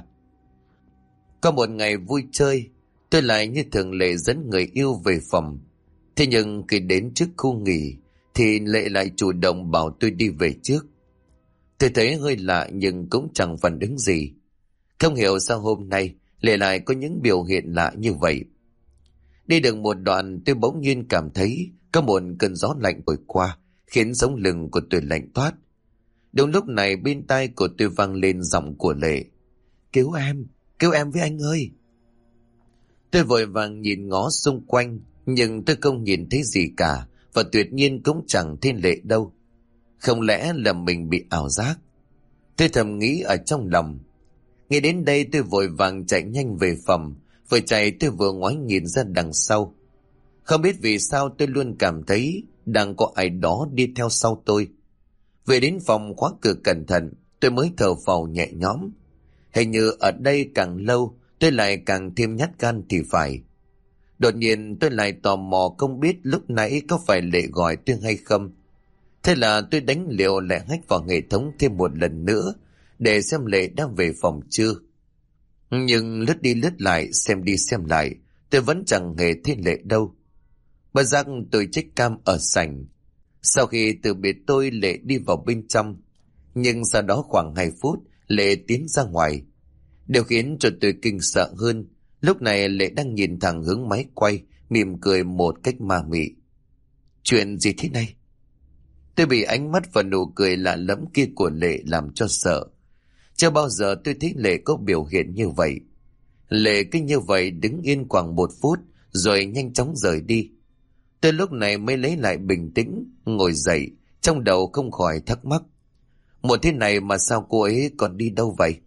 Có một ngày vui chơi, tôi lại như thường lệ dẫn người yêu về phòng. Thế nhưng khi đến trước khu nghỉ thì Lệ lại chủ động bảo tôi đi về trước. Tôi thấy hơi lạ nhưng cũng chẳng phản ứng gì. Không hiểu sao hôm nay Lệ lại có những biểu hiện lạ như vậy. Đi được một đoạn tôi bỗng nhiên cảm thấy có một cơn gió lạnh thổi qua, khiến sống lưng của tôi lạnh toát. Đúng lúc này bên tai của tôi vang lên giọng của Lệ. Cứu em với anh ơi. Tôi vội vàng nhìn ngó xung quanh, nhưng tôi không nhìn thấy gì cả, và tuyệt nhiên cũng chẳng thấy Lệ đâu. Không lẽ là mình bị ảo giác? Tôi thầm nghĩ ở trong lòng. Nghĩ đến đây tôi vội vàng chạy nhanh về phòng. Vừa chạy tôi vừa ngoái nhìn ra đằng sau. Không biết vì sao tôi luôn cảm thấy đang có ai đó đi theo sau tôi. Về đến phòng khóa cửa cẩn thận, tôi mới thở phào nhẹ nhõm. Hình như ở đây càng lâu tôi lại càng thêm nhát gan thì phải. Đột nhiên tôi lại tò mò không biết lúc nãy có phải Lệ gọi tôi hay không. Thế là tôi đánh liều lại hack vào hệ thống thêm một lần nữa để xem Lệ đang về phòng chưa. Nhưng lướt đi lướt lại, xem đi xem lại, tôi vẫn chẳng hề thấy Lệ đâu. Bất giác tôi check cam ở sảnh. Sau khi từ biệt tôi, Lệ đi vào bên trong. Nhưng sau đó khoảng 2 phút, Lệ tiến ra ngoài. Điều khiến cho tôi kinh sợ hơn, lúc này Lệ đang nhìn thẳng hướng máy quay, mỉm cười một cách ma mị. Chuyện gì thế này? Tôi bị ánh mắt và nụ cười lạ lẫm kia của Lệ làm cho sợ. Chưa bao giờ tôi thấy Lệ có biểu hiện như vậy. Lệ cứ như vậy đứng yên khoảng 1 phút rồi nhanh chóng rời đi. Tôi lúc này mới lấy lại bình tĩnh, ngồi dậy, trong đầu không khỏi thắc mắc. Một thế này mà sao cô ấy còn đi đâu vậy?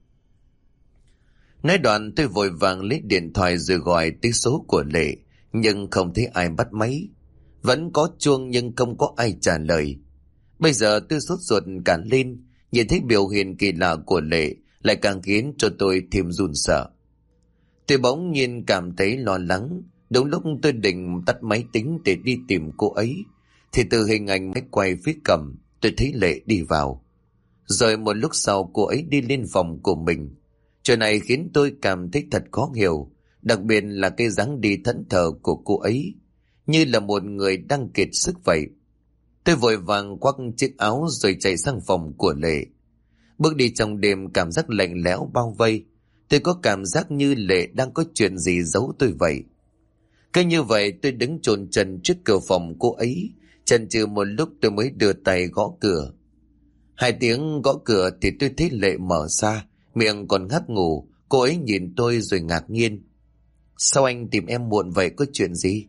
Nói đoạn tôi vội vàng lấy điện thoại rồi gọi tới số của Lệ, nhưng không thấy ai bắt máy. Vẫn có chuông nhưng không có ai trả lời. Bây giờ tôi sốt ruột cả lên, nhìn thấy biểu hiện kỳ lạ của Lệ lại càng khiến cho tôi thêm run sợ. Tôi bỗng nhiên cảm thấy lo lắng. Đúng lúc tôi định tắt máy tính để đi tìm cô ấy, thì từ hình ảnh máy quay phía cầm tôi thấy Lệ đi vào. Rồi một lúc sau cô ấy đi lên phòng của mình. Chuyện này khiến tôi cảm thấy thật khó hiểu, đặc biệt là cái dáng đi thẫn thờ của cô ấy, như là một người đang kiệt sức vậy. Tôi vội vàng quắc chiếc áo rồi chạy sang phòng của Lệ. Bước đi trong đêm, cảm giác lạnh lẽo bao vây. Tôi có cảm giác như Lệ đang có chuyện gì giấu tôi vậy. Cứ như vậy tôi đứng chôn chân trước cửa phòng cô ấy, chần chừ một lúc tôi mới đưa tay gõ cửa. 2 tiếng gõ cửa thì tôi thấy Lệ mở ra, miệng còn ngáp ngủ. Cô ấy nhìn tôi rồi ngạc nhiên. Sao anh tìm em muộn vậy, có chuyện gì?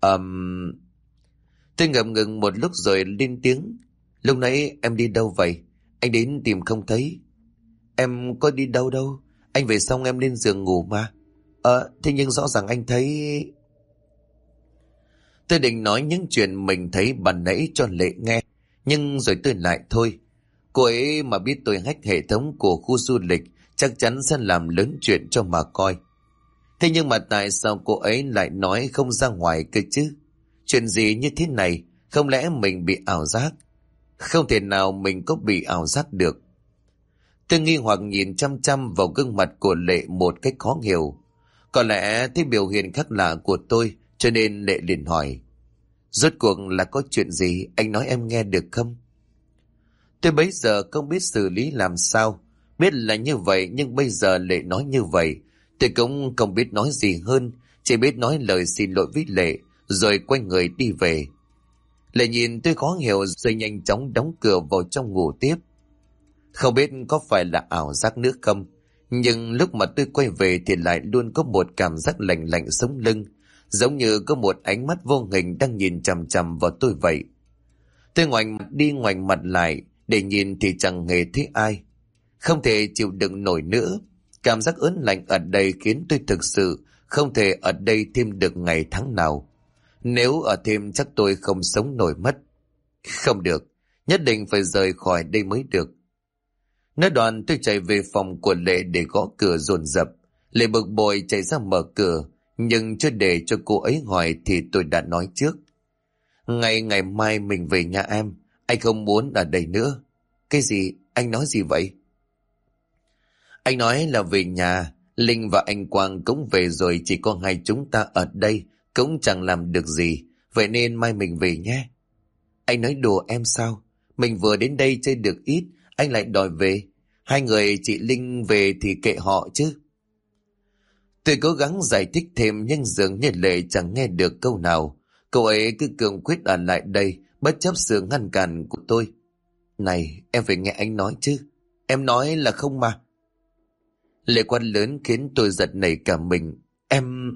Tôi ngập ngừng một lúc rồi lên tiếng. Lúc nãy em đi đâu vậy? Anh đến tìm không thấy. Em có đi đâu đâu, anh về xong em lên giường ngủ mà. Thế nhưng rõ ràng anh thấy... Tôi định nói những chuyện mình thấy ban nãy cho Lệ nghe, nhưng rồi tôi lại thôi. Cô ấy mà biết tôi hack hệ thống của khu du lịch chắc chắn sẽ làm lớn chuyện cho mà coi. Thế nhưng mà tại sao cô ấy lại nói không ra ngoài cơ chứ? Chuyện gì như thế này? Không lẽ mình bị ảo giác? Không thể nào mình có bị ảo giác được. Tôi nghi hoặc nhìn chăm chăm vào gương mặt của Lệ một cách khó hiểu. Có lẽ thấy biểu hiện khác lạ của tôi, cho nên Lệ liền hỏi. Rốt cuộc là có chuyện gì, anh nói em nghe được không? Tôi bấy giờ không biết xử lý làm sao. Biết là như vậy, nhưng bây giờ Lệ nói như vậy, tôi cũng không biết nói gì hơn, chỉ biết nói lời xin lỗi với Lệ, rồi quay người đi về. Lệ nhìn tôi khó hiểu rồi nhanh chóng đóng cửa vào trong ngủ tiếp. Không biết có phải là ảo giác nữa không, nhưng lúc mà tôi quay về thì lại luôn có một cảm giác lạnh lạnh sống lưng, giống như có một ánh mắt vô hình đang nhìn chằm chằm vào tôi vậy. Tôi ngoảnh mặt đi ngoảnh mặt lại để nhìn thì chẳng hề thấy ai. Không thể chịu đựng nổi nữa. Cảm giác ớn lạnh ở đây khiến tôi thực sự không thể ở đây thêm được ngày tháng nào. Nếu ở thêm chắc tôi không sống nổi mất. Không được, nhất định phải rời khỏi đây mới được. Nói đoạn tôi chạy về phòng của Lệ để gõ cửa dồn dập. Lệ bực bội chạy ra mở cửa, nhưng chưa để cho cô ấy hỏi thì tôi đã nói trước. Ngày mai mình về nhà em, anh không muốn ở đây nữa. Cái gì? Anh nói gì vậy? Anh nói là về nhà, Linh và anh Quang cũng về rồi, chỉ có hai chúng ta ở đây cũng chẳng làm được gì, vậy nên mai mình về nhé. Anh nói đùa em sao? Mình vừa đến đây chơi được ít, anh lại đòi về. Hai người chị Linh về thì kệ họ chứ. Tôi cố gắng giải thích thêm nhưng dường như Lệ chẳng nghe được câu nào. Cô ấy cứ cương quyết ở lại đây, bất chấp sự ngăn cản của tôi. Này, em phải nghe anh nói chứ. Em nói là không mà. Lệ quát lớn khiến tôi giật nảy cả mình. Em...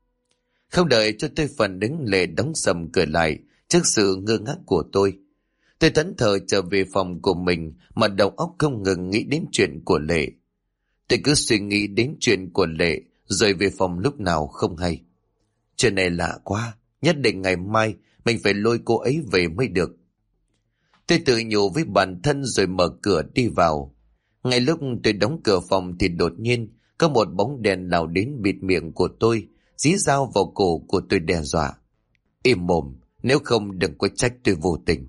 Không đợi cho tôi phản ứng, Lệ đóng sầm cửa lại trước sự ngơ ngác của tôi. Tôi thẫn thờ trở về phòng của mình mà đầu óc không ngừng nghĩ đến chuyện của Lệ. Tôi cứ suy nghĩ đến chuyện của Lệ rồi về phòng lúc nào không hay. Chuyện này lạ quá, nhất định ngày mai mình phải lôi cô ấy về mới được. Tôi tự nhủ với bản thân rồi mở cửa đi vào. Ngay lúc tôi đóng cửa phòng thì đột nhiên có một bóng đèn lao đến bịt miệng của tôi, dí dao vào cổ của tôi đe dọa. Im mồm, nếu không đừng có trách tôi vô tình.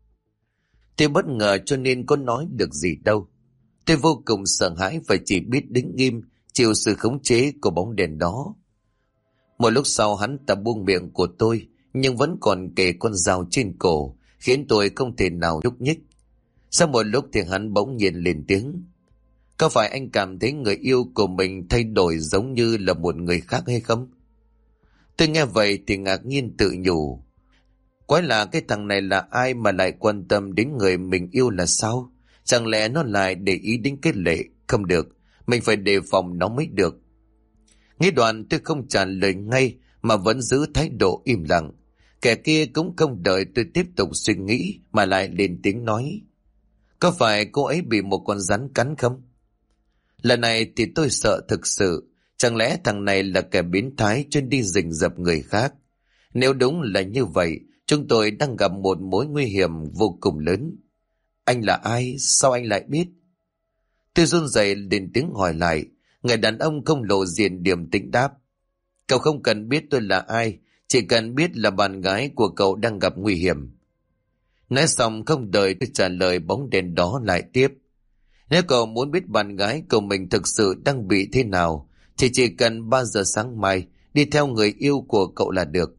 Tôi bất ngờ cho nên có nói được gì đâu. Tôi vô cùng sợ hãi và chỉ biết đứng im, chịu sự khống chế của bóng đèn đó. Một lúc sau hắn ta buông miệng của tôi, nhưng vẫn còn kề con dao trên cổ, khiến tôi không thể nào nhúc nhích. Sau một lúc thì hắn bỗng nhiên lên tiếng. Có phải anh cảm thấy người yêu của mình thay đổi giống như là một người khác hay không? Tôi nghe vậy thì ngạc nhiên tự nhủ. Quái lạ, cái thằng này là ai mà lại quan tâm đến người mình yêu là sao? Chẳng lẽ nó lại để ý đến cái Lệ? Không được, mình phải đề phòng nó mới được. Nghĩ đoạn tôi không trả lời ngay mà vẫn giữ thái độ im lặng. Kẻ kia cũng không đợi tôi tiếp tục suy nghĩ mà lại lên tiếng nói. Có phải cô ấy bị một con rắn cắn không? Lần này thì tôi sợ thực sự. Chẳng lẽ thằng này là kẻ biến thái chuyên đi rình rập người khác? Nếu đúng là như vậy, chúng tôi đang gặp một mối nguy hiểm vô cùng lớn. Anh là ai? Sao anh lại biết? Tôi run rẩy lên tiếng hỏi lại. Người đàn ông không lộ diện điềm tĩnh đáp. Cậu không cần biết tôi là ai, chỉ cần biết là bạn gái của cậu đang gặp nguy hiểm. Nói xong không đợi tôi trả lời, bóng đèn đó lại tiếp. Nếu cậu muốn biết bạn gái của mình thực sự đang bị thế nào, thì chỉ cần 3 giờ sáng mai đi theo người yêu của cậu là được.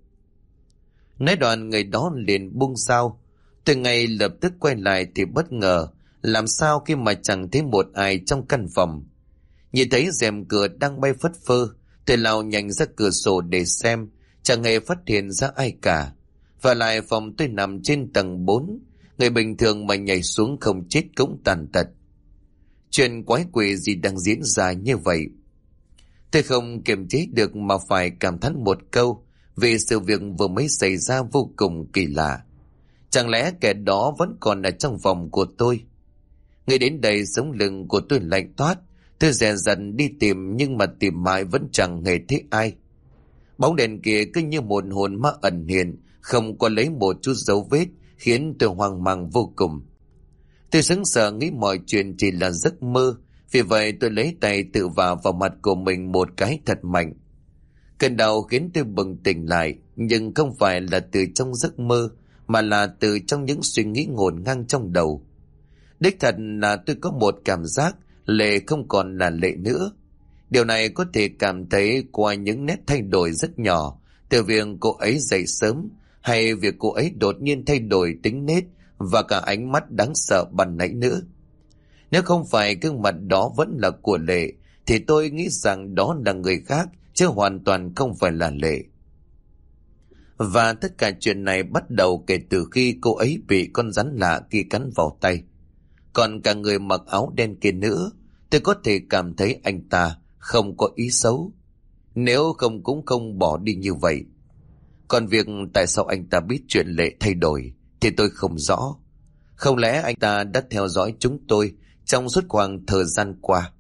Nói đoạn người đó liền buông dao. Tôi ngay lập tức quay lại thì bất ngờ. Làm sao khi mà chẳng thấy một ai trong căn phòng. Nhìn thấy rèm cửa đang bay phất phơ, tôi lao nhanh ra cửa sổ để xem, chẳng hề phát hiện ra ai cả. Và lại phòng tôi nằm trên tầng 4, người bình thường mà nhảy xuống không chết cũng tàn tật. Chuyện quái quỷ gì đang diễn ra như vậy? Tôi không kiềm chế được mà phải cảm thán một câu, vì sự việc vừa mới xảy ra vô cùng kỳ lạ. Chẳng lẽ kẻ đó vẫn còn ở trong phòng của tôi? Ngay đến đây sống lưng của tôi lạnh toát. Tôi dè dần đi tìm nhưng mà tìm mãi vẫn chẳng hề thấy ai. Bóng đèn kia cứ như một hồn ma ẩn hiện, không có lấy một chút dấu vết, khiến tôi hoang mang vô cùng. Tôi sững sờ nghĩ mọi chuyện chỉ là giấc mơ, vì vậy tôi lấy tay tự vả vào mặt của mình một cái thật mạnh. Cơn đau khiến tôi bừng tỉnh lại, nhưng không phải là từ trong giấc mơ, mà là từ trong những suy nghĩ ngổn ngang trong đầu. Đích thật là tôi có một cảm giác Lệ không còn là Lệ nữa. Điều này có thể cảm thấy qua những nét thay đổi rất nhỏ, từ việc cô ấy dậy sớm, hay việc cô ấy đột nhiên thay đổi tính nết và cả ánh mắt đáng sợ ban nãy nữa. Nếu không phải gương mặt đó vẫn là của Lệ, thì tôi nghĩ rằng đó là người khác, chứ hoàn toàn không phải là Lệ. Và tất cả chuyện này bắt đầu kể từ khi cô ấy bị con rắn lạ kia cắn vào tay. Còn cả người mặc áo đen kia nữa, tôi có thể cảm thấy anh ta không có ý xấu. Nếu không cũng không bỏ đi như vậy. Còn việc tại sao anh ta biết chuyện Lệ thay đổi thì tôi không rõ. Không lẽ anh ta đã theo dõi chúng tôi trong suốt khoảng thời gian qua?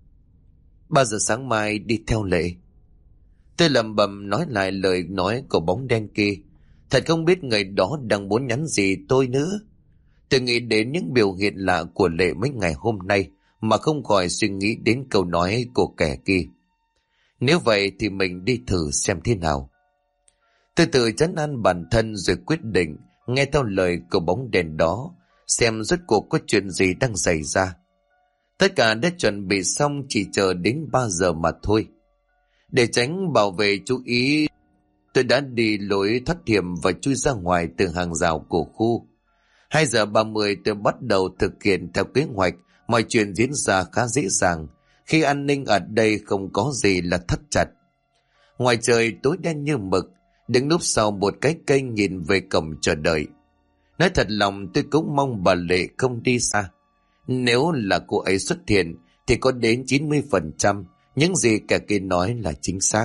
3 giờ sáng mai đi theo Lệ. Tôi lẩm bẩm nói lại lời nói của bóng đen kia. Thật không biết người đó đang muốn nhắn gì tôi nữa. Tôi nghĩ đến những biểu hiện lạ của Lệ mấy ngày hôm nay mà không khỏi suy nghĩ đến câu nói của kẻ kia. Nếu vậy thì mình đi thử xem thế nào. Tôi tự trấn an bản thân rồi quyết định nghe theo lời của bóng đèn đó, xem rốt cuộc có chuyện gì đang xảy ra. Tất cả đã chuẩn bị xong, chỉ chờ đến 3 giờ mà thôi. Để tránh bảo vệ chú ý, tôi đã đi lối thoát hiểm và chui ra ngoài từ hàng rào của khu. 2 giờ 30 tôi bắt đầu thực hiện theo kế hoạch. Mọi chuyện diễn ra khá dễ dàng khi an ninh ở đây không có gì là thắt chặt. Ngoài trời tối đen như mực, đứng núp sau một cái cây nhìn về cổng chờ đợi. Nói thật lòng tôi cũng mong bà Lệ không đi xa. Nếu là cô ấy xuất hiện thì có đến 90% những gì kẻ kia nói là chính xác.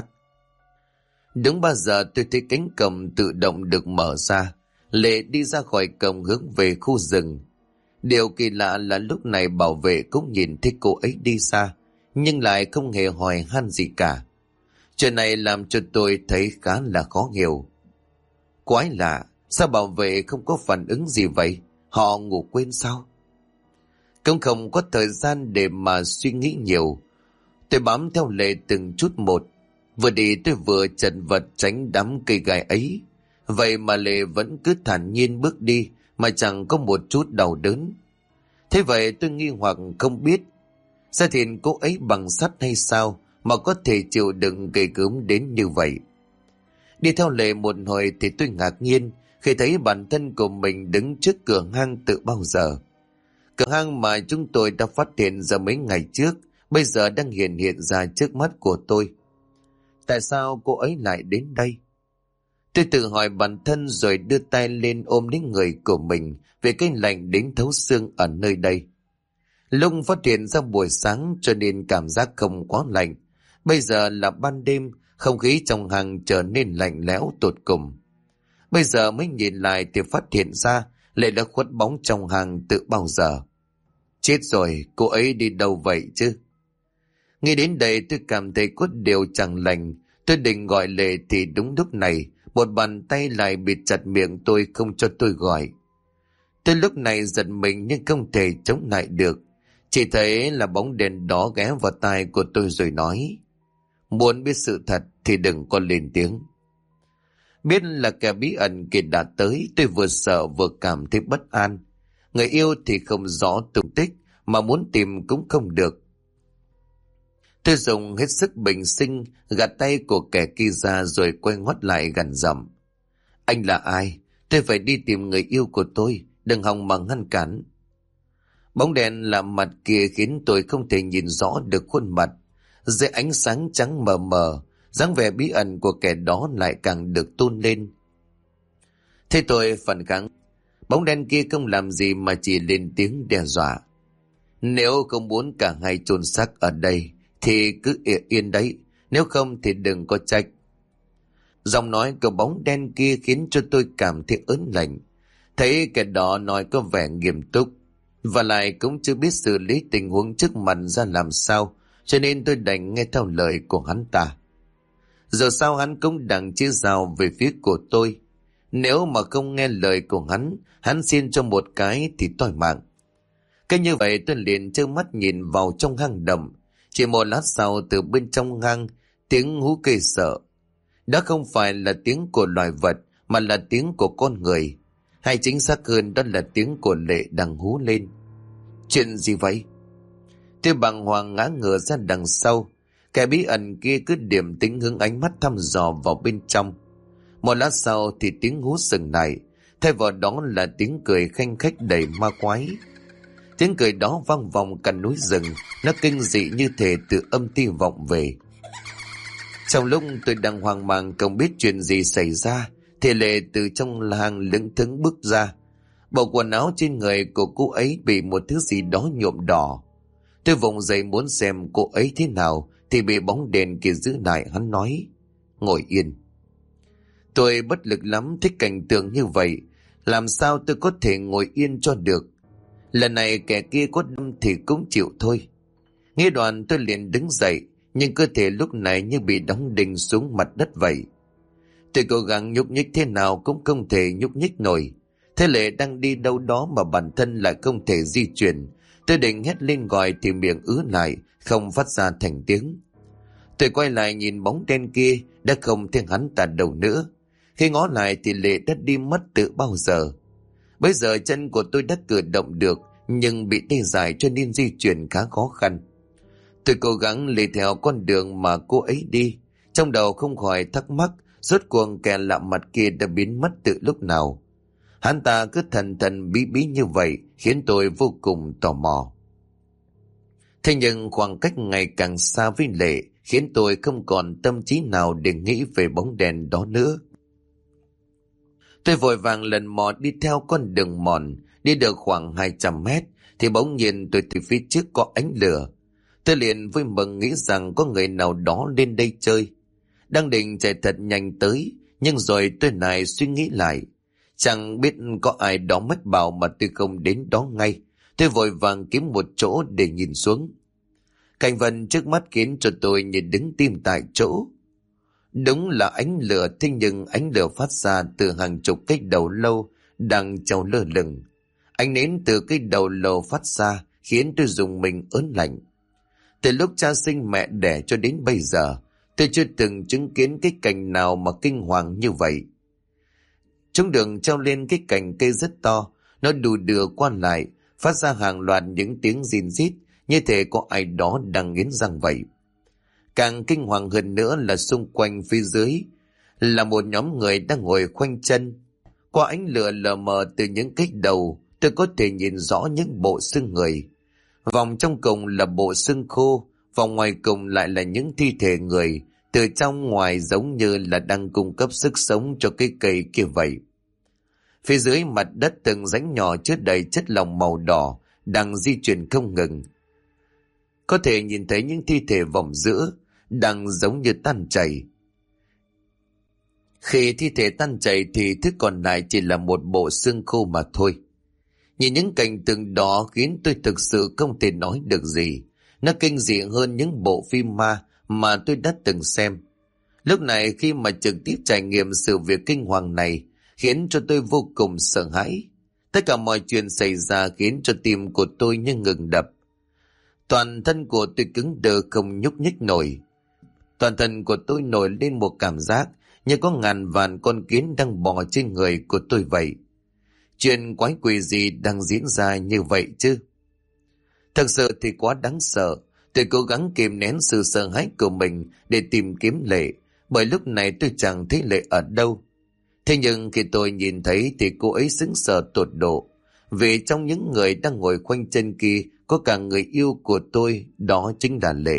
Đúng 3 giờ tôi thấy cánh cổng tự động được mở ra. Lệ đi ra khỏi cổng hướng về khu rừng. Điều kỳ lạ là lúc này bảo vệ cũng nhìn thấy cô ấy đi xa, nhưng lại không hề hỏi han gì cả. Chuyện này làm cho tôi thấy khá là khó hiểu. Quái lạ, sao bảo vệ không có phản ứng gì vậy? Họ ngủ quên sao? Cũng không có thời gian để mà suy nghĩ nhiều. Tôi bám theo Lệ từng chút một. Vừa đi tôi vừa chật vật tránh đám cây gai ấy. Vậy mà Lệ vẫn cứ thản nhiên bước đi mà chẳng có một chút đau đớn. Thế vậy tôi nghi hoặc không biết ra thiền cô ấy bằng sắt hay sao mà có thể chịu đựng gây gớm đến như vậy. Đi theo Lệ một hồi thì tôi ngạc nhiên khi thấy bản thân của mình đứng trước cửa hang từ bao giờ. Cửa hang mà chúng tôi đã phát hiện ra mấy ngày trước bây giờ đang hiện ra trước mắt của tôi. Tại sao cô ấy lại đến đây? Tôi tự hỏi bản thân rồi đưa tay lên ôm lấy người của mình vì cái lạnh đến thấu xương ở nơi đây. Lúc phát hiện ra buổi sáng cho nên cảm giác không quá lạnh. Bây giờ là ban đêm, không khí trong hang trở nên lạnh lẽo tột cùng. Bây giờ mới nhìn lại thì phát hiện ra Lệ đã khuất bóng trong hang từ bao giờ. Chết rồi, cô ấy đi đâu vậy chứ? Nghĩ đến đây tôi cảm thấy có điều chẳng lành. Tôi định gọi Lệ thì đúng lúc này một bàn tay lại bịt chặt miệng tôi không cho tôi gọi. Tôi lúc này giật mình nhưng không thể chống lại được. Chỉ thấy là bóng đèn đó ghé vào tai của tôi rồi nói: muốn biết sự thật thì đừng có lên tiếng. Biết là kẻ bí ẩn kia đã tới, tôi vừa sợ vừa cảm thấy bất an. Người yêu thì không rõ tung tích, mà muốn tìm cũng không được. Tôi dùng hết sức bình sinh gạt tay của kẻ kia ra rồi quay ngoắt lại gằn giọng: anh là ai? Tôi phải đi tìm người yêu của tôi, đừng hòng mà ngăn cản. Bóng đèn làm mặt kia khiến tôi không thể nhìn rõ được khuôn mặt. Dưới ánh sáng trắng mờ mờ, dáng vẻ bí ẩn của kẻ đó lại càng được tôn lên. Thế tôi phản kháng. Bóng đen kia không làm gì mà chỉ lên tiếng đe dọa: nếu không muốn cả hai chôn xác ở đây thì cứ yên đấy, nếu không thì đừng có trách. Giọng nói của bóng đen kia khiến cho tôi cảm thấy ớn lạnh. Thấy kẻ đó nói có vẻ nghiêm túc và lại cũng chưa biết xử lý tình huống trước mặt ra làm sao, cho nên tôi đành nghe theo lời của hắn ta. Giờ sao hắn cũng đang chia rào về phía của tôi. Nếu mà không nghe lời của hắn xin cho một cái thì toi mạng. Cái như vậy tôi liền trơ mắt nhìn vào trong hang động. Chỉ một lát sau từ bên trong hang tiếng hú kêu sợ. Đó không phải là tiếng của loài vật mà là tiếng của con người. Hay chính xác hơn đó là tiếng của Lệ đang hú lên. Chuyện gì vậy? Tôi bàng hoàng ngã ngửa ra đằng sau. Kẻ bí ẩn kia cứ điểm tính hướng ánh mắt thăm dò vào bên trong. Một lát sau thì tiếng hú dừng lại. Thay vào đó là tiếng cười khanh khách đầy ma quái. Tiếng cười đó vang vọng cả núi rừng. Nó kinh dị như thể từ âm ti vọng về. Trong lúc tôi đang hoang mang không biết chuyện gì xảy ra thì Lệ từ trong hang lững thững bước ra. Bộ quần áo trên người của cô ấy bị một thứ gì đó nhuộm đỏ. Tôi vùng dậy muốn xem cô ấy thế nào thì bị bóng đèn kia giữ lại. Hắn nói: ngồi yên. Tôi bất lực lắm, thích cảnh tượng như vậy, làm sao tôi có thể ngồi yên cho được. Lần này kẻ kia có đâm thì cũng chịu thôi. Nghe đoạn tôi liền đứng dậy, nhưng cơ thể lúc này như bị đóng đinh xuống mặt đất vậy. Tôi cố gắng nhúc nhích thế nào cũng không thể nhúc nhích nổi. Thế Lệ đang đi đâu đó mà bản thân lại không thể di chuyển. Tôi định hét lên gọi thì miệng ứ lại, không phát ra thành tiếng. Tôi quay lại nhìn bóng đen kia, đã không thấy hắn ta đâu nữa. Khi ngó lại thì Lệ đã đi mất từ bao giờ. Bây giờ chân của tôi đã cử động được, nhưng bị tê dại cho nên di chuyển khá khó khăn. Tôi cố gắng lê theo con đường mà cô ấy đi, trong đầu không khỏi thắc mắc rốt cuộc kẻ lạ mặt kia đã biến mất từ lúc nào. Hắn ta cứ thần thần bí bí như vậy khiến tôi vô cùng tò mò. Thế nhưng khoảng cách ngày càng xa với Lệ khiến tôi không còn tâm trí nào để nghĩ về bóng đèn đó nữa. Tôi vội vàng lần mò đi theo con đường mòn, đi được khoảng 200 mét thì bỗng nhiên tôi thấy phía trước có ánh lửa. Tôi liền vui mừng nghĩ rằng có người nào đó lên đây chơi. Đang định chạy thật nhanh tới, nhưng rồi tôi lại suy nghĩ lại. Chẳng biết có ai đó mách bảo mà tôi không đến đó ngay. Tôi vội vàng kiếm một chỗ để nhìn xuống. Cảnh vật trước mắt khiến cho tôi như đứng tim tại chỗ. Đúng là ánh lửa, thế nhưng ánh lửa phát ra từ hàng chục cái đầu lâu đang treo lơ lửng. Ánh nến từ cái đầu lâu phát ra khiến tôi rùng mình ớn lạnh. Từ lúc cha sinh mẹ đẻ cho đến bây giờ, tôi chưa từng chứng kiến cái cảnh nào mà kinh hoàng như vậy. Trong đường treo lên cái cành cây rất to, nó đù đưa qua lại, phát ra hàng loạt những tiếng rin rít, như thể có ai đó đang nghiến răng vậy. Càng kinh hoàng hơn nữa là xung quanh phía dưới là một nhóm người đang ngồi khoanh chân. Qua ánh lửa lờ mờ từ những cái đầu, tôi có thể nhìn rõ những bộ xương người. Vòng trong cùng là bộ xương khô, vòng ngoài cùng lại là những thi thể người, từ trong ngoài giống như là đang cung cấp sức sống cho cái cây kia vậy. Phía dưới mặt đất từng rãnh nhỏ chứa đầy chất lỏng màu đỏ đang di chuyển không ngừng. Có thể nhìn thấy những thi thể vòng giữa đang giống như tan chảy. Khi thi thể tan chảy thì thứ còn lại chỉ là một bộ xương khô mà thôi. Nhìn những cảnh tượng đó khiến tôi thực sự không thể nói được gì. Nó kinh dị hơn những bộ phim ma mà tôi đã từng xem. Lúc này khi mà trực tiếp trải nghiệm sự việc kinh hoàng này khiến cho tôi vô cùng sợ hãi. Tất cả mọi chuyện xảy ra khiến cho tim của tôi như ngừng đập. Toàn thân của tôi cứng đờ không nhúc nhích nổi. Toàn thân của tôi nổi lên một cảm giác như có ngàn vạn con kiến đang bò trên người của tôi vậy. Chuyện quái quỷ gì đang diễn ra như vậy chứ? Thật sự thì quá đáng sợ. Tôi cố gắng kìm nén sự sợ hãi của mình để tìm kiếm Lệ, bởi lúc này tôi chẳng thấy Lệ ở đâu. Thế nhưng khi tôi nhìn thấy thì cô ấy sững sờ tột độ, vì trong những người đang ngồi khoanh chân kia có cả người yêu của tôi, đó chính là Lệ.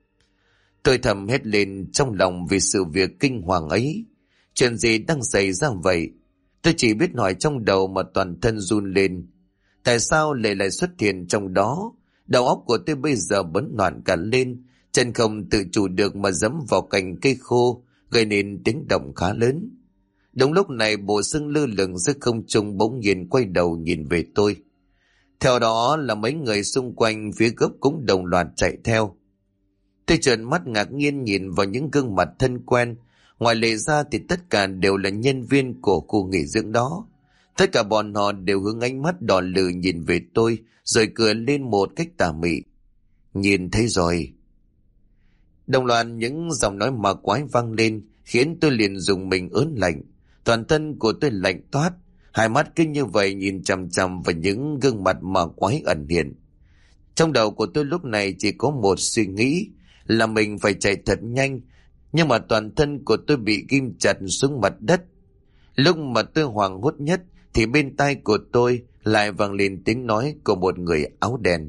Tôi thầm hét lên trong lòng vì sự việc kinh hoàng ấy. Chuyện gì đang xảy ra vậy? Tôi chỉ biết hỏi trong đầu mà toàn thân run lên. Tại sao Lệ lại xuất hiện trong đó? Đầu óc của tôi bây giờ bấn loạn cả lên, chân không tự chủ được mà giẫm vào cành cây khô, gây nên tiếng động khá lớn. Đúng lúc này bộ xương lơ lửng giữa không trung bỗng nhiên quay đầu nhìn về tôi. Theo đó là mấy người xung quanh phía gốc cũng đồng loạt chạy theo. Tôi trợn mắt ngạc nhiên nhìn vào những gương mặt thân quen. Ngoài Lệ ra thì tất cả đều là nhân viên của khu nghỉ dưỡng đó. Tất cả bọn họ đều hướng ánh mắt đỏ lừ nhìn về tôi, rồi cười lên một cách tà mị. Nhìn thấy rồi. Đồng loạt những giọng nói ma quái vang lên, khiến tôi liền dùng mình ớn lạnh. Toàn thân của tôi lạnh toát, hai mắt cứ như vậy nhìn chằm chằm vào những gương mặt ma quái ẩn hiện. Trong đầu của tôi lúc này chỉ có một suy nghĩ là mình phải chạy thật nhanh, nhưng mà toàn thân của tôi bị ghim chặt xuống mặt đất. Lúc mà tôi hoảng hốt nhất thì bên tai của tôi lại vang lên tiếng nói của một người áo đen.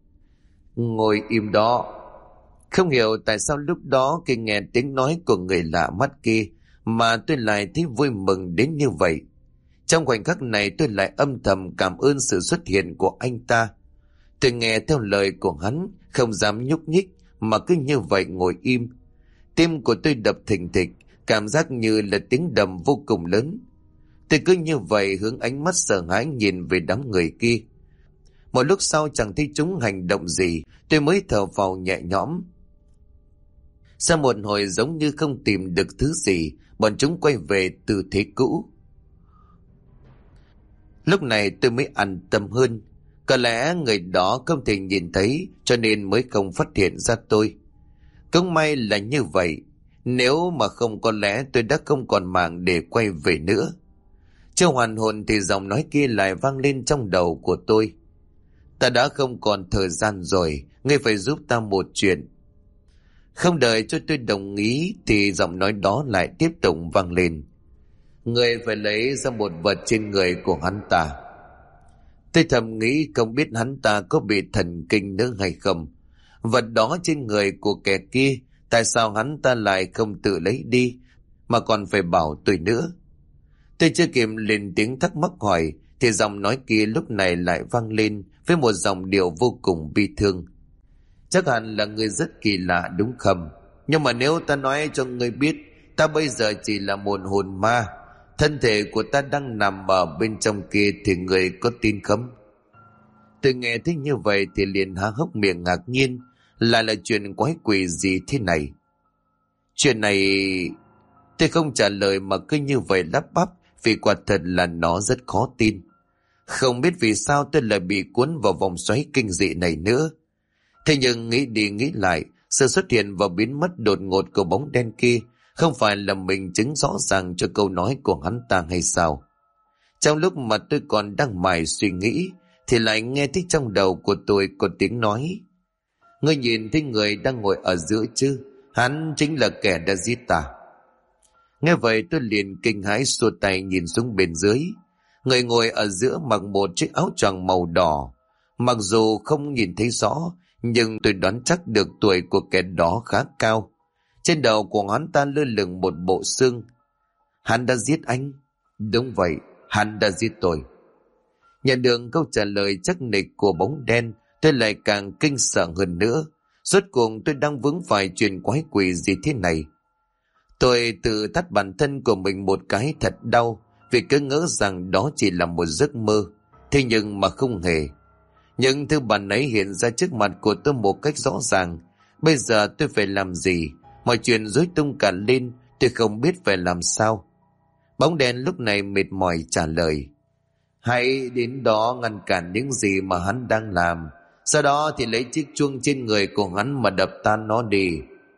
Ngồi im đó. Không hiểu tại sao lúc đó khi nghe tiếng nói của người lạ mắt kia mà tôi lại thấy vui mừng đến như vậy. Trong khoảnh khắc này tôi lại âm thầm cảm ơn sự xuất hiện của anh ta. Tôi nghe theo lời của hắn, không dám nhúc nhích mà cứ như vậy ngồi im. Tim của tôi đập thình thịch, cảm giác như là tiếng đầm vô cùng lớn. Tôi cứ như vậy hướng ánh mắt sợ hãi nhìn về đám người kia. Một lúc sau chẳng thấy chúng hành động gì, tôi mới thở phào nhẹ nhõm. Sau một hồi giống như không tìm được thứ gì, bọn chúng quay về tư thế cũ. Lúc này tôi mới an tâm hơn. Có lẽ người đó không thể nhìn thấy cho nên mới không phát hiện ra tôi. Cũng may là như vậy. Nếu mà không có lẽ tôi đã không còn mạng để quay về nữa. Chưa hoàn hồn thì giọng nói kia lại vang lên trong đầu của tôi. Ta đã không còn thời gian rồi, ngươi phải giúp ta một chuyện. Không đợi cho tôi đồng ý thì giọng nói đó lại tiếp tục vang lên. Ngươi phải lấy ra một vật trên người của hắn ta. Tôi thầm nghĩ không biết hắn ta có bị thần kinh nữa hay không. Vật đó trên người của kẻ kia, tại sao hắn ta lại không tự lấy đi mà còn phải bảo tôi nữa. Tôi chưa kịp lên tiếng thắc mắc hỏi thì giọng nói kia lúc này lại vang lên với một giọng điệu vô cùng bi thương. Chắc hẳn là người rất kỳ lạ đúng không? Nhưng mà nếu ta nói cho người biết, ta bây giờ chỉ là một hồn ma, thân thể của ta đang nằm ở bên trong kia thì người có tin không? Tôi nghe thấy như vậy thì liền há hốc miệng ngạc nhiên. Lại là chuyện quái quỷ gì thế này? Chuyện này... Tôi không trả lời mà cứ như vậy lắp bắp vì quả thật là nó rất khó tin. Không biết vì sao tôi lại bị cuốn vào vòng xoáy kinh dị này nữa. Thế nhưng nghĩ đi nghĩ lại, sự xuất hiện và biến mất đột ngột của bóng đen kia không phải là minh chứng rõ ràng cho câu nói của hắn ta hay sao? Trong lúc mà tôi còn đang mải suy nghĩ thì lại nghe thấy trong đầu của tôi có tiếng nói. Ngươi nhìn thấy người đang ngồi ở giữa chứ? Hắn chính là kẻ đã giết ta. Nghe vậy tôi liền kinh hãi xua tay nhìn xuống bên dưới. Người ngồi ở giữa mặc một chiếc áo choàng màu đỏ. Mặc dù không nhìn thấy rõ, nhưng tôi đoán chắc được tuổi của kẻ đó khá cao. Trên đầu của hắn ta lơ lửng một bộ xương. Hắn đã giết anh? Đúng vậy, hắn đã giết tôi. Nhận được câu trả lời chắc nịch của bóng đen, tôi lại càng kinh sợ hơn nữa. Rốt cuộc tôi đang vướng phải chuyện quái quỷ gì thế này? Tôi tự tát bản thân của mình một cái thật đau vì cứ ngỡ rằng đó chỉ là một giấc mơ. Thế nhưng mà không hề. Những thứ bản ấy hiện ra trước mặt của tôi một cách rõ ràng. Bây giờ tôi phải làm gì? Mọi chuyện rối tung cả lên, tôi không biết phải làm sao. Bóng đen lúc này mệt mỏi trả lời. Hãy đến đó ngăn cản những gì mà hắn đang làm. Sau đó thì lấy chiếc chuông trên người của hắn mà đập tan nó đi.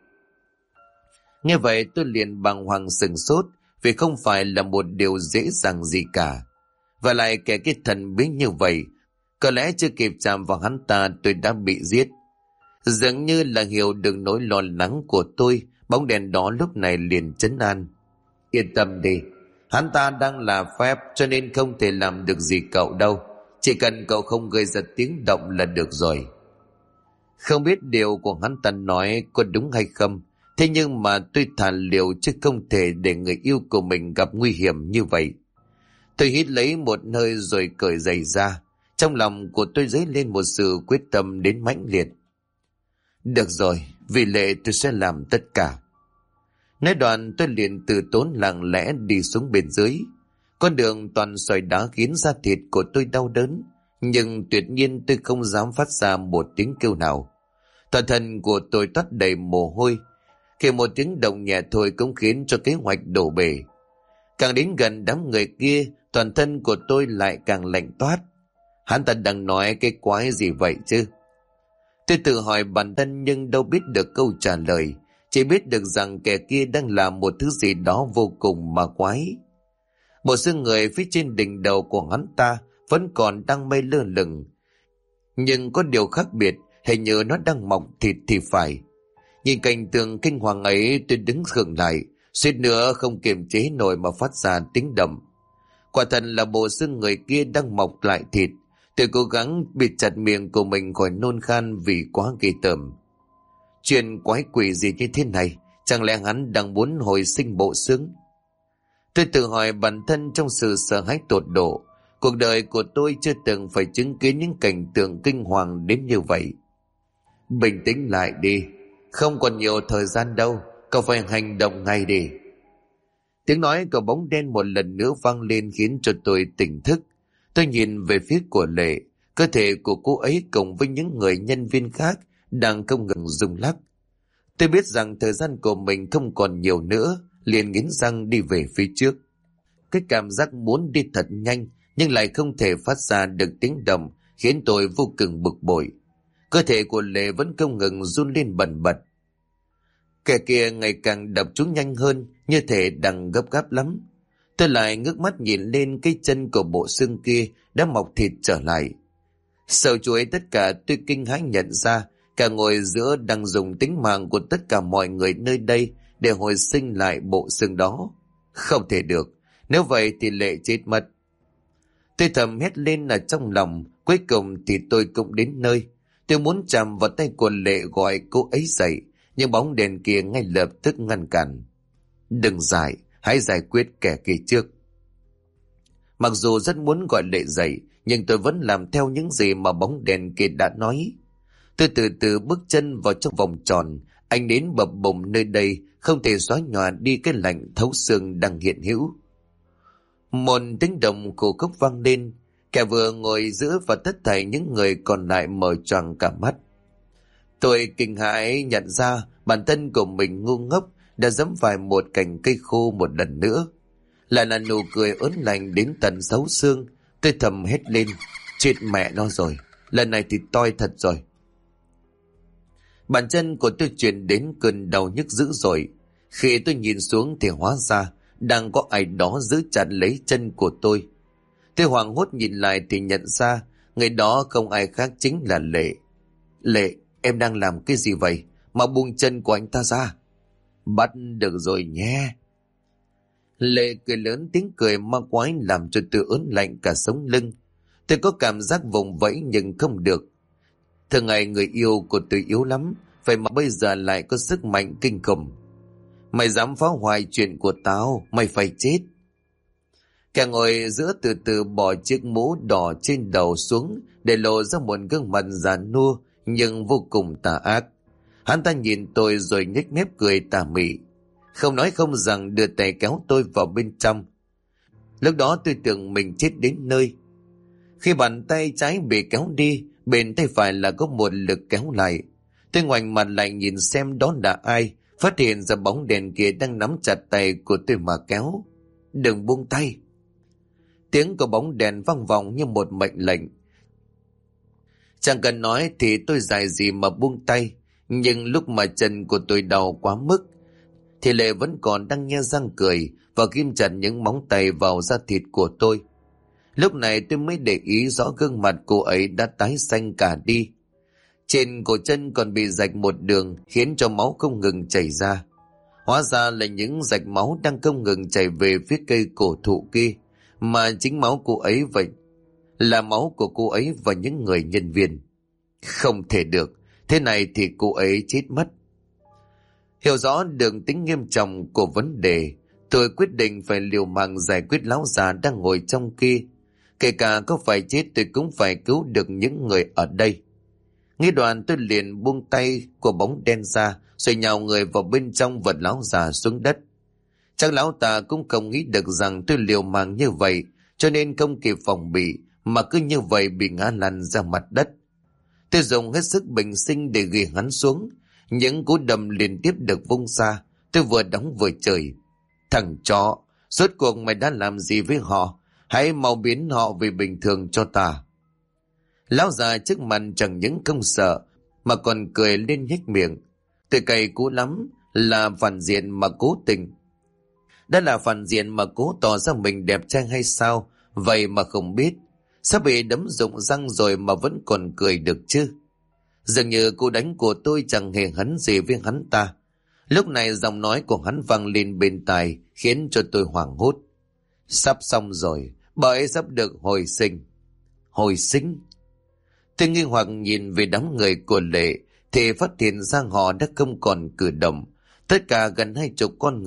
Nghe vậy tôi liền bàng hoàng sửng sốt vì không phải là một điều dễ dàng gì cả. Và lại kẻ cái thần bí như vậy, có lẽ chưa kịp chạm vào hắn ta tôi đã bị giết. Dường như là hiểu được nỗi lo lắng của tôi, bóng đèn đó lúc này liền trấn an. Yên tâm đi, hắn ta đang là phép cho nên không thể làm được gì cậu đâu. Chỉ cần cậu không gây ra tiếng động là được rồi. Không biết điều của hắn ta nói có đúng hay không, thế nhưng mà tôi thà liều chứ không thể để người yêu của mình gặp nguy hiểm như vậy. Tôi hít lấy một hơi rồi cởi giày ra. Trong lòng của tôi dấy lên một sự quyết tâm đến mãnh liệt. Được rồi, vì lệ tôi sẽ làm tất cả. Nói đoạn tôi liền từ tốn lặng lẽ đi xuống bên dưới. Con đường toàn sỏi đá khiến da thịt của tôi đau đớn, nhưng tuyệt nhiên tôi không dám phát ra một tiếng kêu nào. Toàn thân của tôi toát đầy mồ hôi. Khi một tiếng động nhẹ thôi cũng khiến cho kế hoạch đổ bể. Càng đến gần đám người kia, toàn thân của tôi lại càng lạnh toát. Hắn ta đang nói cái quái gì vậy chứ? Tôi tự hỏi bản thân nhưng đâu biết được câu trả lời. Chỉ biết được rằng kẻ kia đang làm một thứ gì đó vô cùng ma quái. Một xương người phía trên đỉnh đầu của hắn ta vẫn còn đang mây lơ lửng. Nhưng có điều khác biệt, hình như nó đang mọc thịt thì phải. Nhìn cảnh tượng kinh hoàng ấy tôi đứng khựng lại, suýt nữa không kiềm chế nổi mà phát ra tiếng động. Quả thật là bộ xương người kia đang mọc lại thịt. Tôi cố gắng bịt chặt miệng của mình khỏi nôn khan vì quá ghê tởm. Chuyện quái quỷ gì như thế này? Chẳng lẽ hắn đang muốn hồi sinh bộ xương? Tôi tự hỏi bản thân trong sự sợ hãi tột độ. Cuộc đời của tôi chưa từng phải chứng kiến những cảnh tượng kinh hoàng đến như vậy. Bình tĩnh lại đi, không còn nhiều thời gian đâu, cậu phải hành động ngay đi. Tiếng nói của bóng đen một lần nữa vang lên khiến cho tôi tỉnh thức. Tôi nhìn về phía của Lệ, cơ thể của cô ấy cùng với những người nhân viên khác đang không ngừng rung lắc. Tôi biết rằng thời gian của mình không còn nhiều nữa, liền nghiến răng đi về phía trước. Cái cảm giác muốn đi thật nhanh nhưng lại không thể phát ra được tiếng động khiến tôi vô cùng bực bội. Cơ thể của Lệ vẫn không ngừng run lên bần bật. Kẻ kia ngày càng đập chúng nhanh hơn, như thể đang gấp gáp lắm. Tôi lại ngước mắt nhìn lên cái chân của bộ xương kia đã mọc thịt trở lại. Sau chuỗi tất cả, tôi kinh hãi nhận ra cả ngồi giữa đang dùng tính mạng của tất cả mọi người nơi đây để hồi sinh lại bộ xương đó. Không thể được, nếu vậy thì Lệ chết mất. Tôi thầm hét lên ở trong lòng. Cuối cùng thì tôi cũng đến nơi. Tôi muốn chạm vào tay của Lệ gọi cô ấy dậy, nhưng bóng đèn kia ngay lập tức ngăn cản. Đừng giải, hãy giải quyết kẻ kia trước. Mặc dù rất muốn gọi Lệ dậy, nhưng tôi vẫn làm theo những gì mà bóng đèn kia đã nói. Tôi từ từ bước chân vào trong vòng tròn, ánh nến bập bùng nơi đây không thể xóa nhòa đi cái lạnh thấu xương đang hiện hữu. Một tiếng động khô khốc vang lên, kẻ vừa ngồi giữa và tất thảy những người còn lại mở choàng cả mắt. Tôi kinh hãi nhận ra bản thân của mình ngu ngốc đã giẫm phải một cành cây khô một lần nữa. Lại là nụ cười ớn lạnh đến tận thấu xương. Tôi thầm hét lên, chết mẹ nó rồi, lần này thì toi thật rồi. Bàn chân của tôi truyền đến cơn đau nhức dữ dội. Khi tôi nhìn xuống thì hóa ra đang có ai đó giữ chặt lấy chân của tôi. Tôi hoảng hốt nhìn lại thì nhận ra người đó không ai khác chính là Lệ. Lệ, em đang làm cái gì vậy? Mà buông chân của anh ta ra. Bắt được rồi nhé. Lệ cười lớn, tiếng cười ma quái làm cho tôi ớn lạnh cả sống lưng. Tôi có cảm giác vùng vẫy nhưng không được. Thường ngày người yêu của tôi yếu lắm, vậy mà bây giờ lại có sức mạnh kinh khủng. Mày dám phá hoại chuyện của tao, mày phải chết. Kẻ ngồi giữa từ từ bỏ chiếc mũ đỏ trên đầu xuống để lộ ra một gương mặt già nua nhưng vô cùng tà ác. Hắn ta nhìn tôi rồi nhếch mép cười tà mị, không nói không rằng đưa tay kéo tôi vào bên trong. Lúc đó tôi tưởng mình chết đến nơi. Khi bàn tay trái bị kéo đi, bên tay phải là có một lực kéo lại. Tôi ngoảnh mặt lại nhìn xem đó là ai, phát hiện ra bóng đèn kia đang nắm chặt tay của tôi mà kéo. Đừng buông tay. Tiếng của bóng đèn vang vọng như một mệnh lệnh. Chẳng cần nói thì tôi dại gì mà buông tay. Nhưng lúc mà chân của tôi đau quá mức thì Lệ vẫn còn đang nhe răng cười và ghim chặt những móng tay vào da thịt của tôi. Lúc này tôi mới để ý rõ gương mặt cô ấy đã tái xanh cả đi. Trên cổ chân còn bị rạch một đường khiến cho máu không ngừng chảy ra. Hóa ra là những rạch máu đang không ngừng chảy về phía cây cổ thụ kia, mà chính máu cô ấy vậy. Là máu của cô ấy và những người nhân viên. Không thể được, thế này thì cô ấy chết mất. Hiểu rõ được tính nghiêm trọng của vấn đề, tôi quyết định phải liều mạng giải quyết lão già đang ngồi trong kia. Kể cả có phải chết tôi cũng phải cứu được những người ở đây. Nghĩ đoạn tôi liền buông tay của bóng đen ra rồi nhào người vào bên trong vật lão già xuống đất. Chắc lão ta cũng không nghĩ được rằng tôi liều mạng như vậy, cho nên không kịp phòng bị mà cứ như vậy bị ngã lăn ra mặt đất. Tôi dùng hết sức bình sinh để ghi hắn xuống. Những cú đầm liên tiếp được vung ra. Tôi vừa đóng vừa chửi. Thằng chó, rốt cuộc mày đã làm gì với họ? Hãy mau biến họ về bình thường cho ta. Lão già trước mặt chẳng những không sợ mà còn cười lên nhếch miệng. Tôi cay cú lắm, là phản diện mà cố tình. Đã là phản diện mà cố tỏ ra mình đẹp trai hay sao? Vậy mà không biết. Sắp bị đấm rụng răng rồi mà vẫn còn cười được chứ? Dường như cú đánh của tôi chẳng hề hấn gì với hắn ta. Lúc này giọng nói của hắn vang lên bên tai khiến cho tôi hoảng hốt. Sắp xong rồi, bà ấy sắp được hồi sinh. Hồi sinh? Tôi nghi hoặc nhìn về đám người của Lệ thì phát hiện ra họ đã không còn cử động. Tất cả gần 20 con người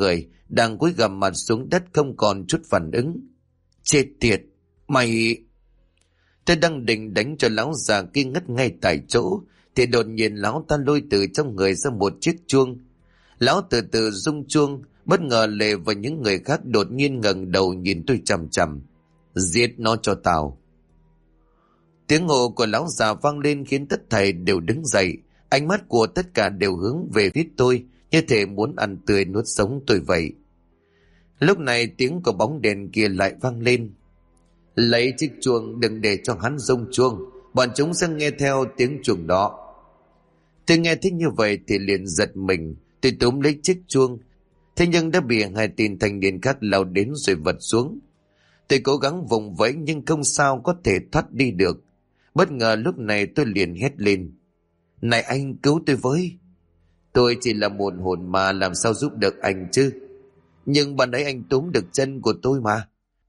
đang cúi gằm mặt xuống đất không còn chút phản ứng. Chết tiệt, mày... Tôi đang định đánh cho lão già kia ngất ngay tại chỗ, thì đột nhiên lão ta lôi từ trong người ra một chiếc chuông. Lão từ từ rung chuông, bất ngờ Lệ và những người khác đột nhiên ngẩng đầu nhìn tôi chằm chằm. Giết nó cho tao. Tiếng hô của lão già vang lên khiến tất thảy đều đứng dậy. Ánh mắt của tất cả đều hướng về phía tôi, như thể muốn ăn tươi nuốt sống tôi vậy. Lúc này tiếng của bóng đèn kia lại vang lên. Lấy chiếc chuông, đừng để cho hắn rung chuông, bọn chúng sẽ nghe theo tiếng chuông đó. Tôi nghe thích như vậy thì liền giật mình. Tôi túm lấy chiếc chuông, thế nhưng đã bị hai tên thanh niên khác lao đến rồi vật xuống. Tôi cố gắng vùng vẫy nhưng không sao có thể thoát đi được. Bất ngờ lúc này tôi liền hét lên. Này anh, cứu tôi với. Tôi chỉ là một hồn ma, làm sao giúp được anh chứ. Nhưng ban nãy anh túm được chân của tôi mà.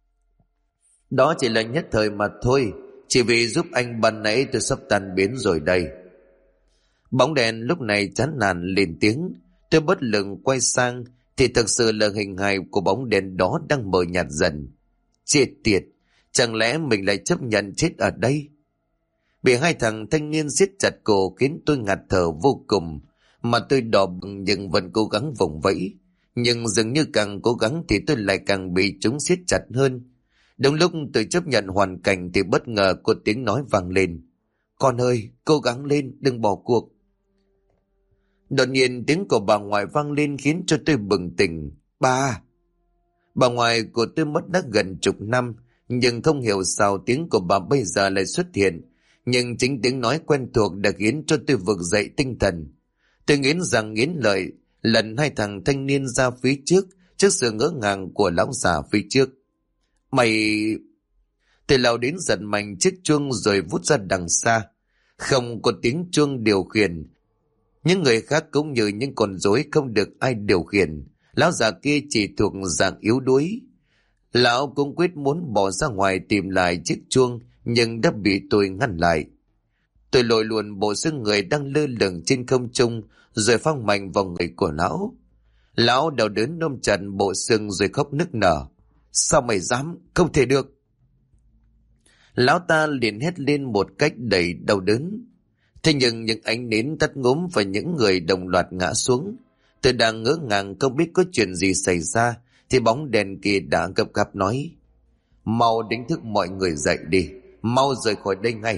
Đó chỉ là nhất thời mà thôi. Chỉ vì giúp anh ban nãy tôi sắp tan biến rồi đây. Bóng đèn lúc này chán nản lên tiếng. Tôi bất lực quay sang thì thực sự là hình hài của bóng đèn đó đang mờ nhạt dần. Chết tiệt, chẳng lẽ mình lại chấp nhận chết ở đây? Bị hai thằng thanh niên siết chặt cổ khiến tôi ngạt thở vô cùng, mà tôi đỏ bừng nhưng vẫn cố gắng vùng vẫy. Nhưng dường như càng cố gắng thì tôi lại càng bị chúng siết chặt hơn. Đúng lúc tôi chấp nhận hoàn cảnh thì bất ngờ có tiếng nói vang lên. Con ơi, cố gắng lên, đừng bỏ cuộc. Đột nhiên tiếng của bà ngoại vang lên khiến cho tôi bừng tỉnh. Bà ngoại của tôi mất đã gần chục năm, nhưng không hiểu sao tiếng của bà bây giờ lại xuất hiện. Nhưng chính tiếng nói quen thuộc đã khiến cho tôi vực dậy tinh thần. Tôi nghiến răng nghiến lợi, lần hai thằng thanh niên ra phía trước sự ngỡ ngàng của lão già phía trước. Mày... Tôi lao đến giật mạnh chiếc chuông rồi vút ra đằng xa. Không có tiếng chuông điều khiển. Những người khác cũng như những con rối không được ai điều khiển. Lão già kia chỉ thuộc dạng yếu đuối. Lão cũng quyết muốn bỏ ra ngoài tìm lại chiếc chuông, nhưng đã bị tôi ngăn lại. Tôi lội luồn bộ xương người đang lơ lửng trên không trung rồi phang mạnh vào người của lão. Lão đau đớn ôm chặt bộ xương rồi khóc nức nở. Sao mày dám? Không thể được. Lão ta liền hét lên một cách đầy đau đớn. Thế nhưng những ánh nến tắt ngúm và những người đồng loạt ngã xuống. Tôi đang ngỡ ngàng không biết có chuyện gì xảy ra thì bóng đèn kia đã gấp gáp nói. Mau đánh thức mọi người dậy đi, mau rời khỏi đây ngay.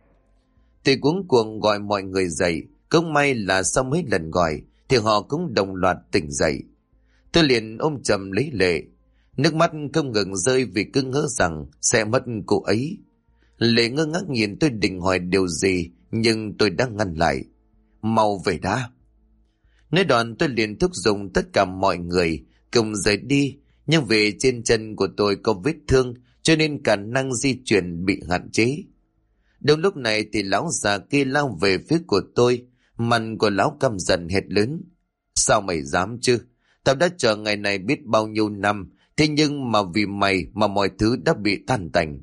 Tôi cuống cuồng gọi mọi người dậy. Cũng may là sau mấy lần gọi thì họ cũng đồng loạt tỉnh dậy. Tôi liền ôm chầm lấy Lệ. Nước mắt không ngừng rơi vì cứ ngỡ rằng sẽ mất cô ấy. Lệ ngơ ngác nhìn tôi định hỏi điều gì, nhưng tôi đã ngăn lại. Mau về đã. Nói đoạn tôi liền thúc giục tất cả mọi người cùng rời đi, nhưng vì trên chân của tôi có vết thương cho nên khả năng di chuyển bị hạn chế. Đúng lúc này thì lão già kia lao về phía của tôi, mặt của lão căm giận hét lớn. Sao mày dám chứ? Tao đã chờ ngày này biết bao nhiêu năm, thế nhưng mà vì mày mà mọi thứ đã bị tan tành.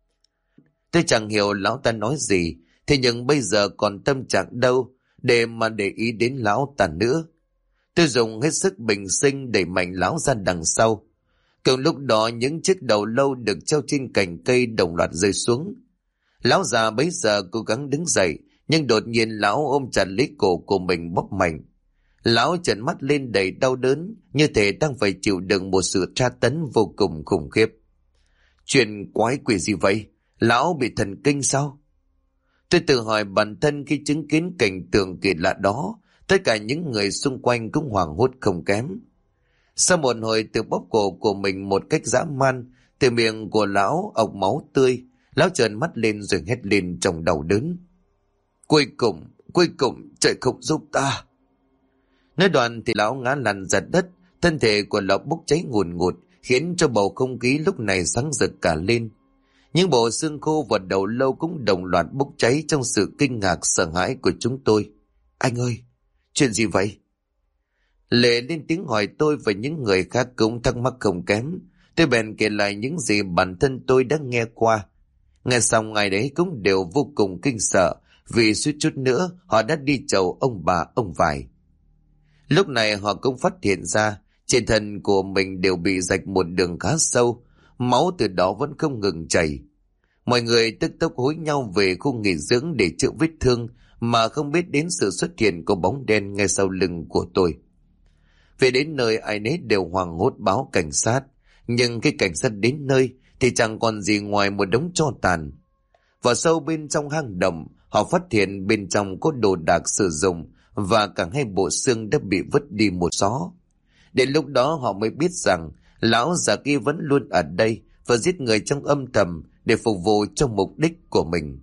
Tôi chẳng hiểu lão ta nói gì, thế nhưng bây giờ còn tâm trạng đâu để mà để ý đến lão ta nữa. Tôi dùng hết sức bình sinh đẩy mạnh lão ra đằng sau. Cùng lúc đó những chiếc đầu lâu được treo trên cành cây đồng loạt rơi xuống. Lão già bấy giờ cố gắng đứng dậy, nhưng đột nhiên lão ôm chặt lấy cổ của mình bóp mạnh. Lão trợn mắt lên đầy đau đớn, như thể đang phải chịu đựng một sự tra tấn vô cùng khủng khiếp. Chuyện quái quỷ gì vậy? Lão bị thần kinh sao? Tôi tự hỏi bản thân khi chứng kiến cảnh tượng kỳ lạ đó. Tất cả những người xung quanh cũng hoảng hốt không kém. Sau một hồi tự bóp cổ của mình một cách dã man, từ miệng của lão ọc máu tươi. Lão trợn mắt lên rồi hét lên trong đau đớn. Cuối cùng trời không giúp ta. Nói đoạn thì lão ngã lăn ra đất. Thân thể của lão bốc cháy ngùn ngụt, khiến cho bầu không khí lúc này sáng rực cả lên. Những bộ xương khô và đầu lâu cũng đồng loạt bốc cháy trong sự kinh ngạc sợ hãi của chúng tôi. Anh ơi, chuyện gì vậy? Lệ lên tiếng hỏi tôi và những người khác cũng thắc mắc không kém. Tôi bèn kể lại những gì bản thân tôi đã nghe qua. Nghe xong ngày đấy cũng đều vô cùng kinh sợ, vì suýt chút nữa họ đã đi chầu ông bà ông vải. Lúc này họ cũng phát hiện ra Trên thân của mình đều bị rạch một đường khá sâu, máu từ đó vẫn không ngừng chảy. Mọi người tức tốc hối nhau về khu nghỉ dưỡng để chữa vết thương, mà không biết đến sự xuất hiện của bóng đen ngay sau lưng của tôi. Về đến nơi ai nấy đều hoảng hốt báo cảnh sát, nhưng khi cảnh sát đến nơi thì chẳng còn gì ngoài một đống tro tàn. Vào sâu bên trong hang động, họ phát hiện bên trong có đồ đạc sử dụng và cả hai bộ xương đã bị vứt đi một xó. Đến lúc đó họ mới biết rằng lão già kia vẫn luôn ở đây và giết người trong âm thầm để phục vụ cho mục đích của mình.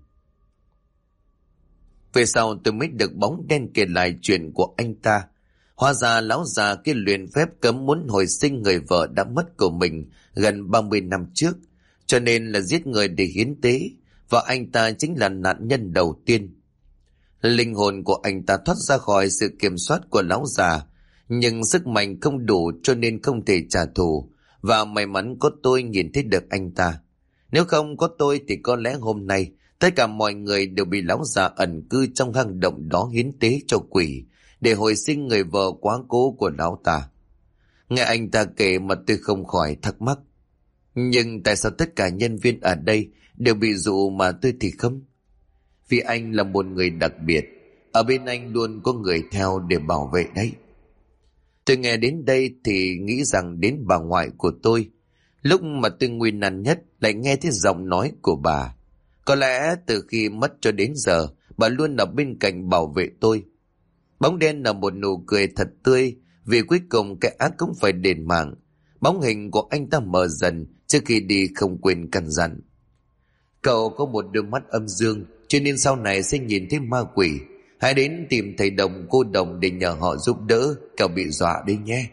Về sau tôi mới được bóng đen kể lại chuyện của anh ta. Hóa ra lão già kia luyện phép cấm muốn hồi sinh người vợ đã mất của mình gần 30 năm trước, cho nên là giết người để hiến tế, và anh ta chính là nạn nhân đầu tiên. Linh hồn của anh ta thoát ra khỏi sự kiểm soát của lão già, nhưng sức mạnh không đủ cho nên không thể trả thù, và may mắn có tôi nhìn thấy được anh ta. Nếu không có tôi thì có lẽ hôm nay tất cả mọi người đều bị lão già ẩn cư trong hang động đó hiến tế cho quỷ để hồi sinh người vợ quá cố của lão ta. Nghe anh ta kể mà tôi không khỏi thắc mắc. Nhưng tại sao tất cả nhân viên ở đây đều bị dụ mà tôi thì không? Vì anh là một người đặc biệt, ở bên anh luôn có người theo để bảo vệ đấy. Tôi nghe đến đây thì nghĩ rằng đến bà ngoại của tôi. Lúc mà tôi nguy nan nhất lại nghe thấy giọng nói của bà. Có lẽ từ khi mất cho đến giờ, bà luôn ở bên cạnh bảo vệ tôi. Bóng đen là một nụ cười thật tươi, vì cuối cùng cái ác cũng phải đền mạng. Bóng hình của anh ta mờ dần trước khi đi không quên căn dặn. Cậu có một đôi mắt âm dương, cho nên sau này sẽ nhìn thấy ma quỷ. Hãy đến tìm thầy Đồng, cô Đồng để nhờ họ giúp đỡ, cậu bị dọa đấy nhé.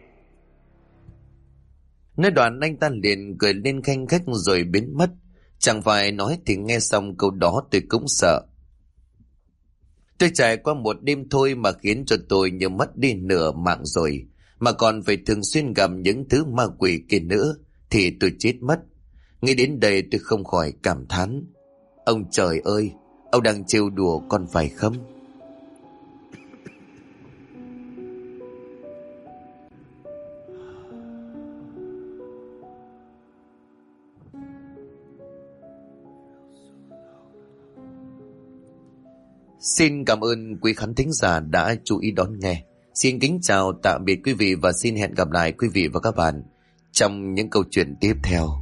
Nói đoạn anh ta liền cười lên khanh khách rồi biến mất. Chẳng phải nói thì nghe xong câu đó tôi cũng sợ. Tôi trải qua một đêm thôi mà khiến cho tôi như mất đi nửa mạng rồi, mà còn phải thường xuyên gặp những thứ ma quỷ kia nữa thì tôi chết mất. Nghĩ đến đây tôi không khỏi cảm thán. Ông trời ơi, ông đang trêu đùa con phải không? Xin cảm ơn quý khán thính giả đã chú ý đón nghe. Xin kính chào tạm biệt quý vị và xin hẹn gặp lại quý vị và các bạn trong những câu chuyện tiếp theo.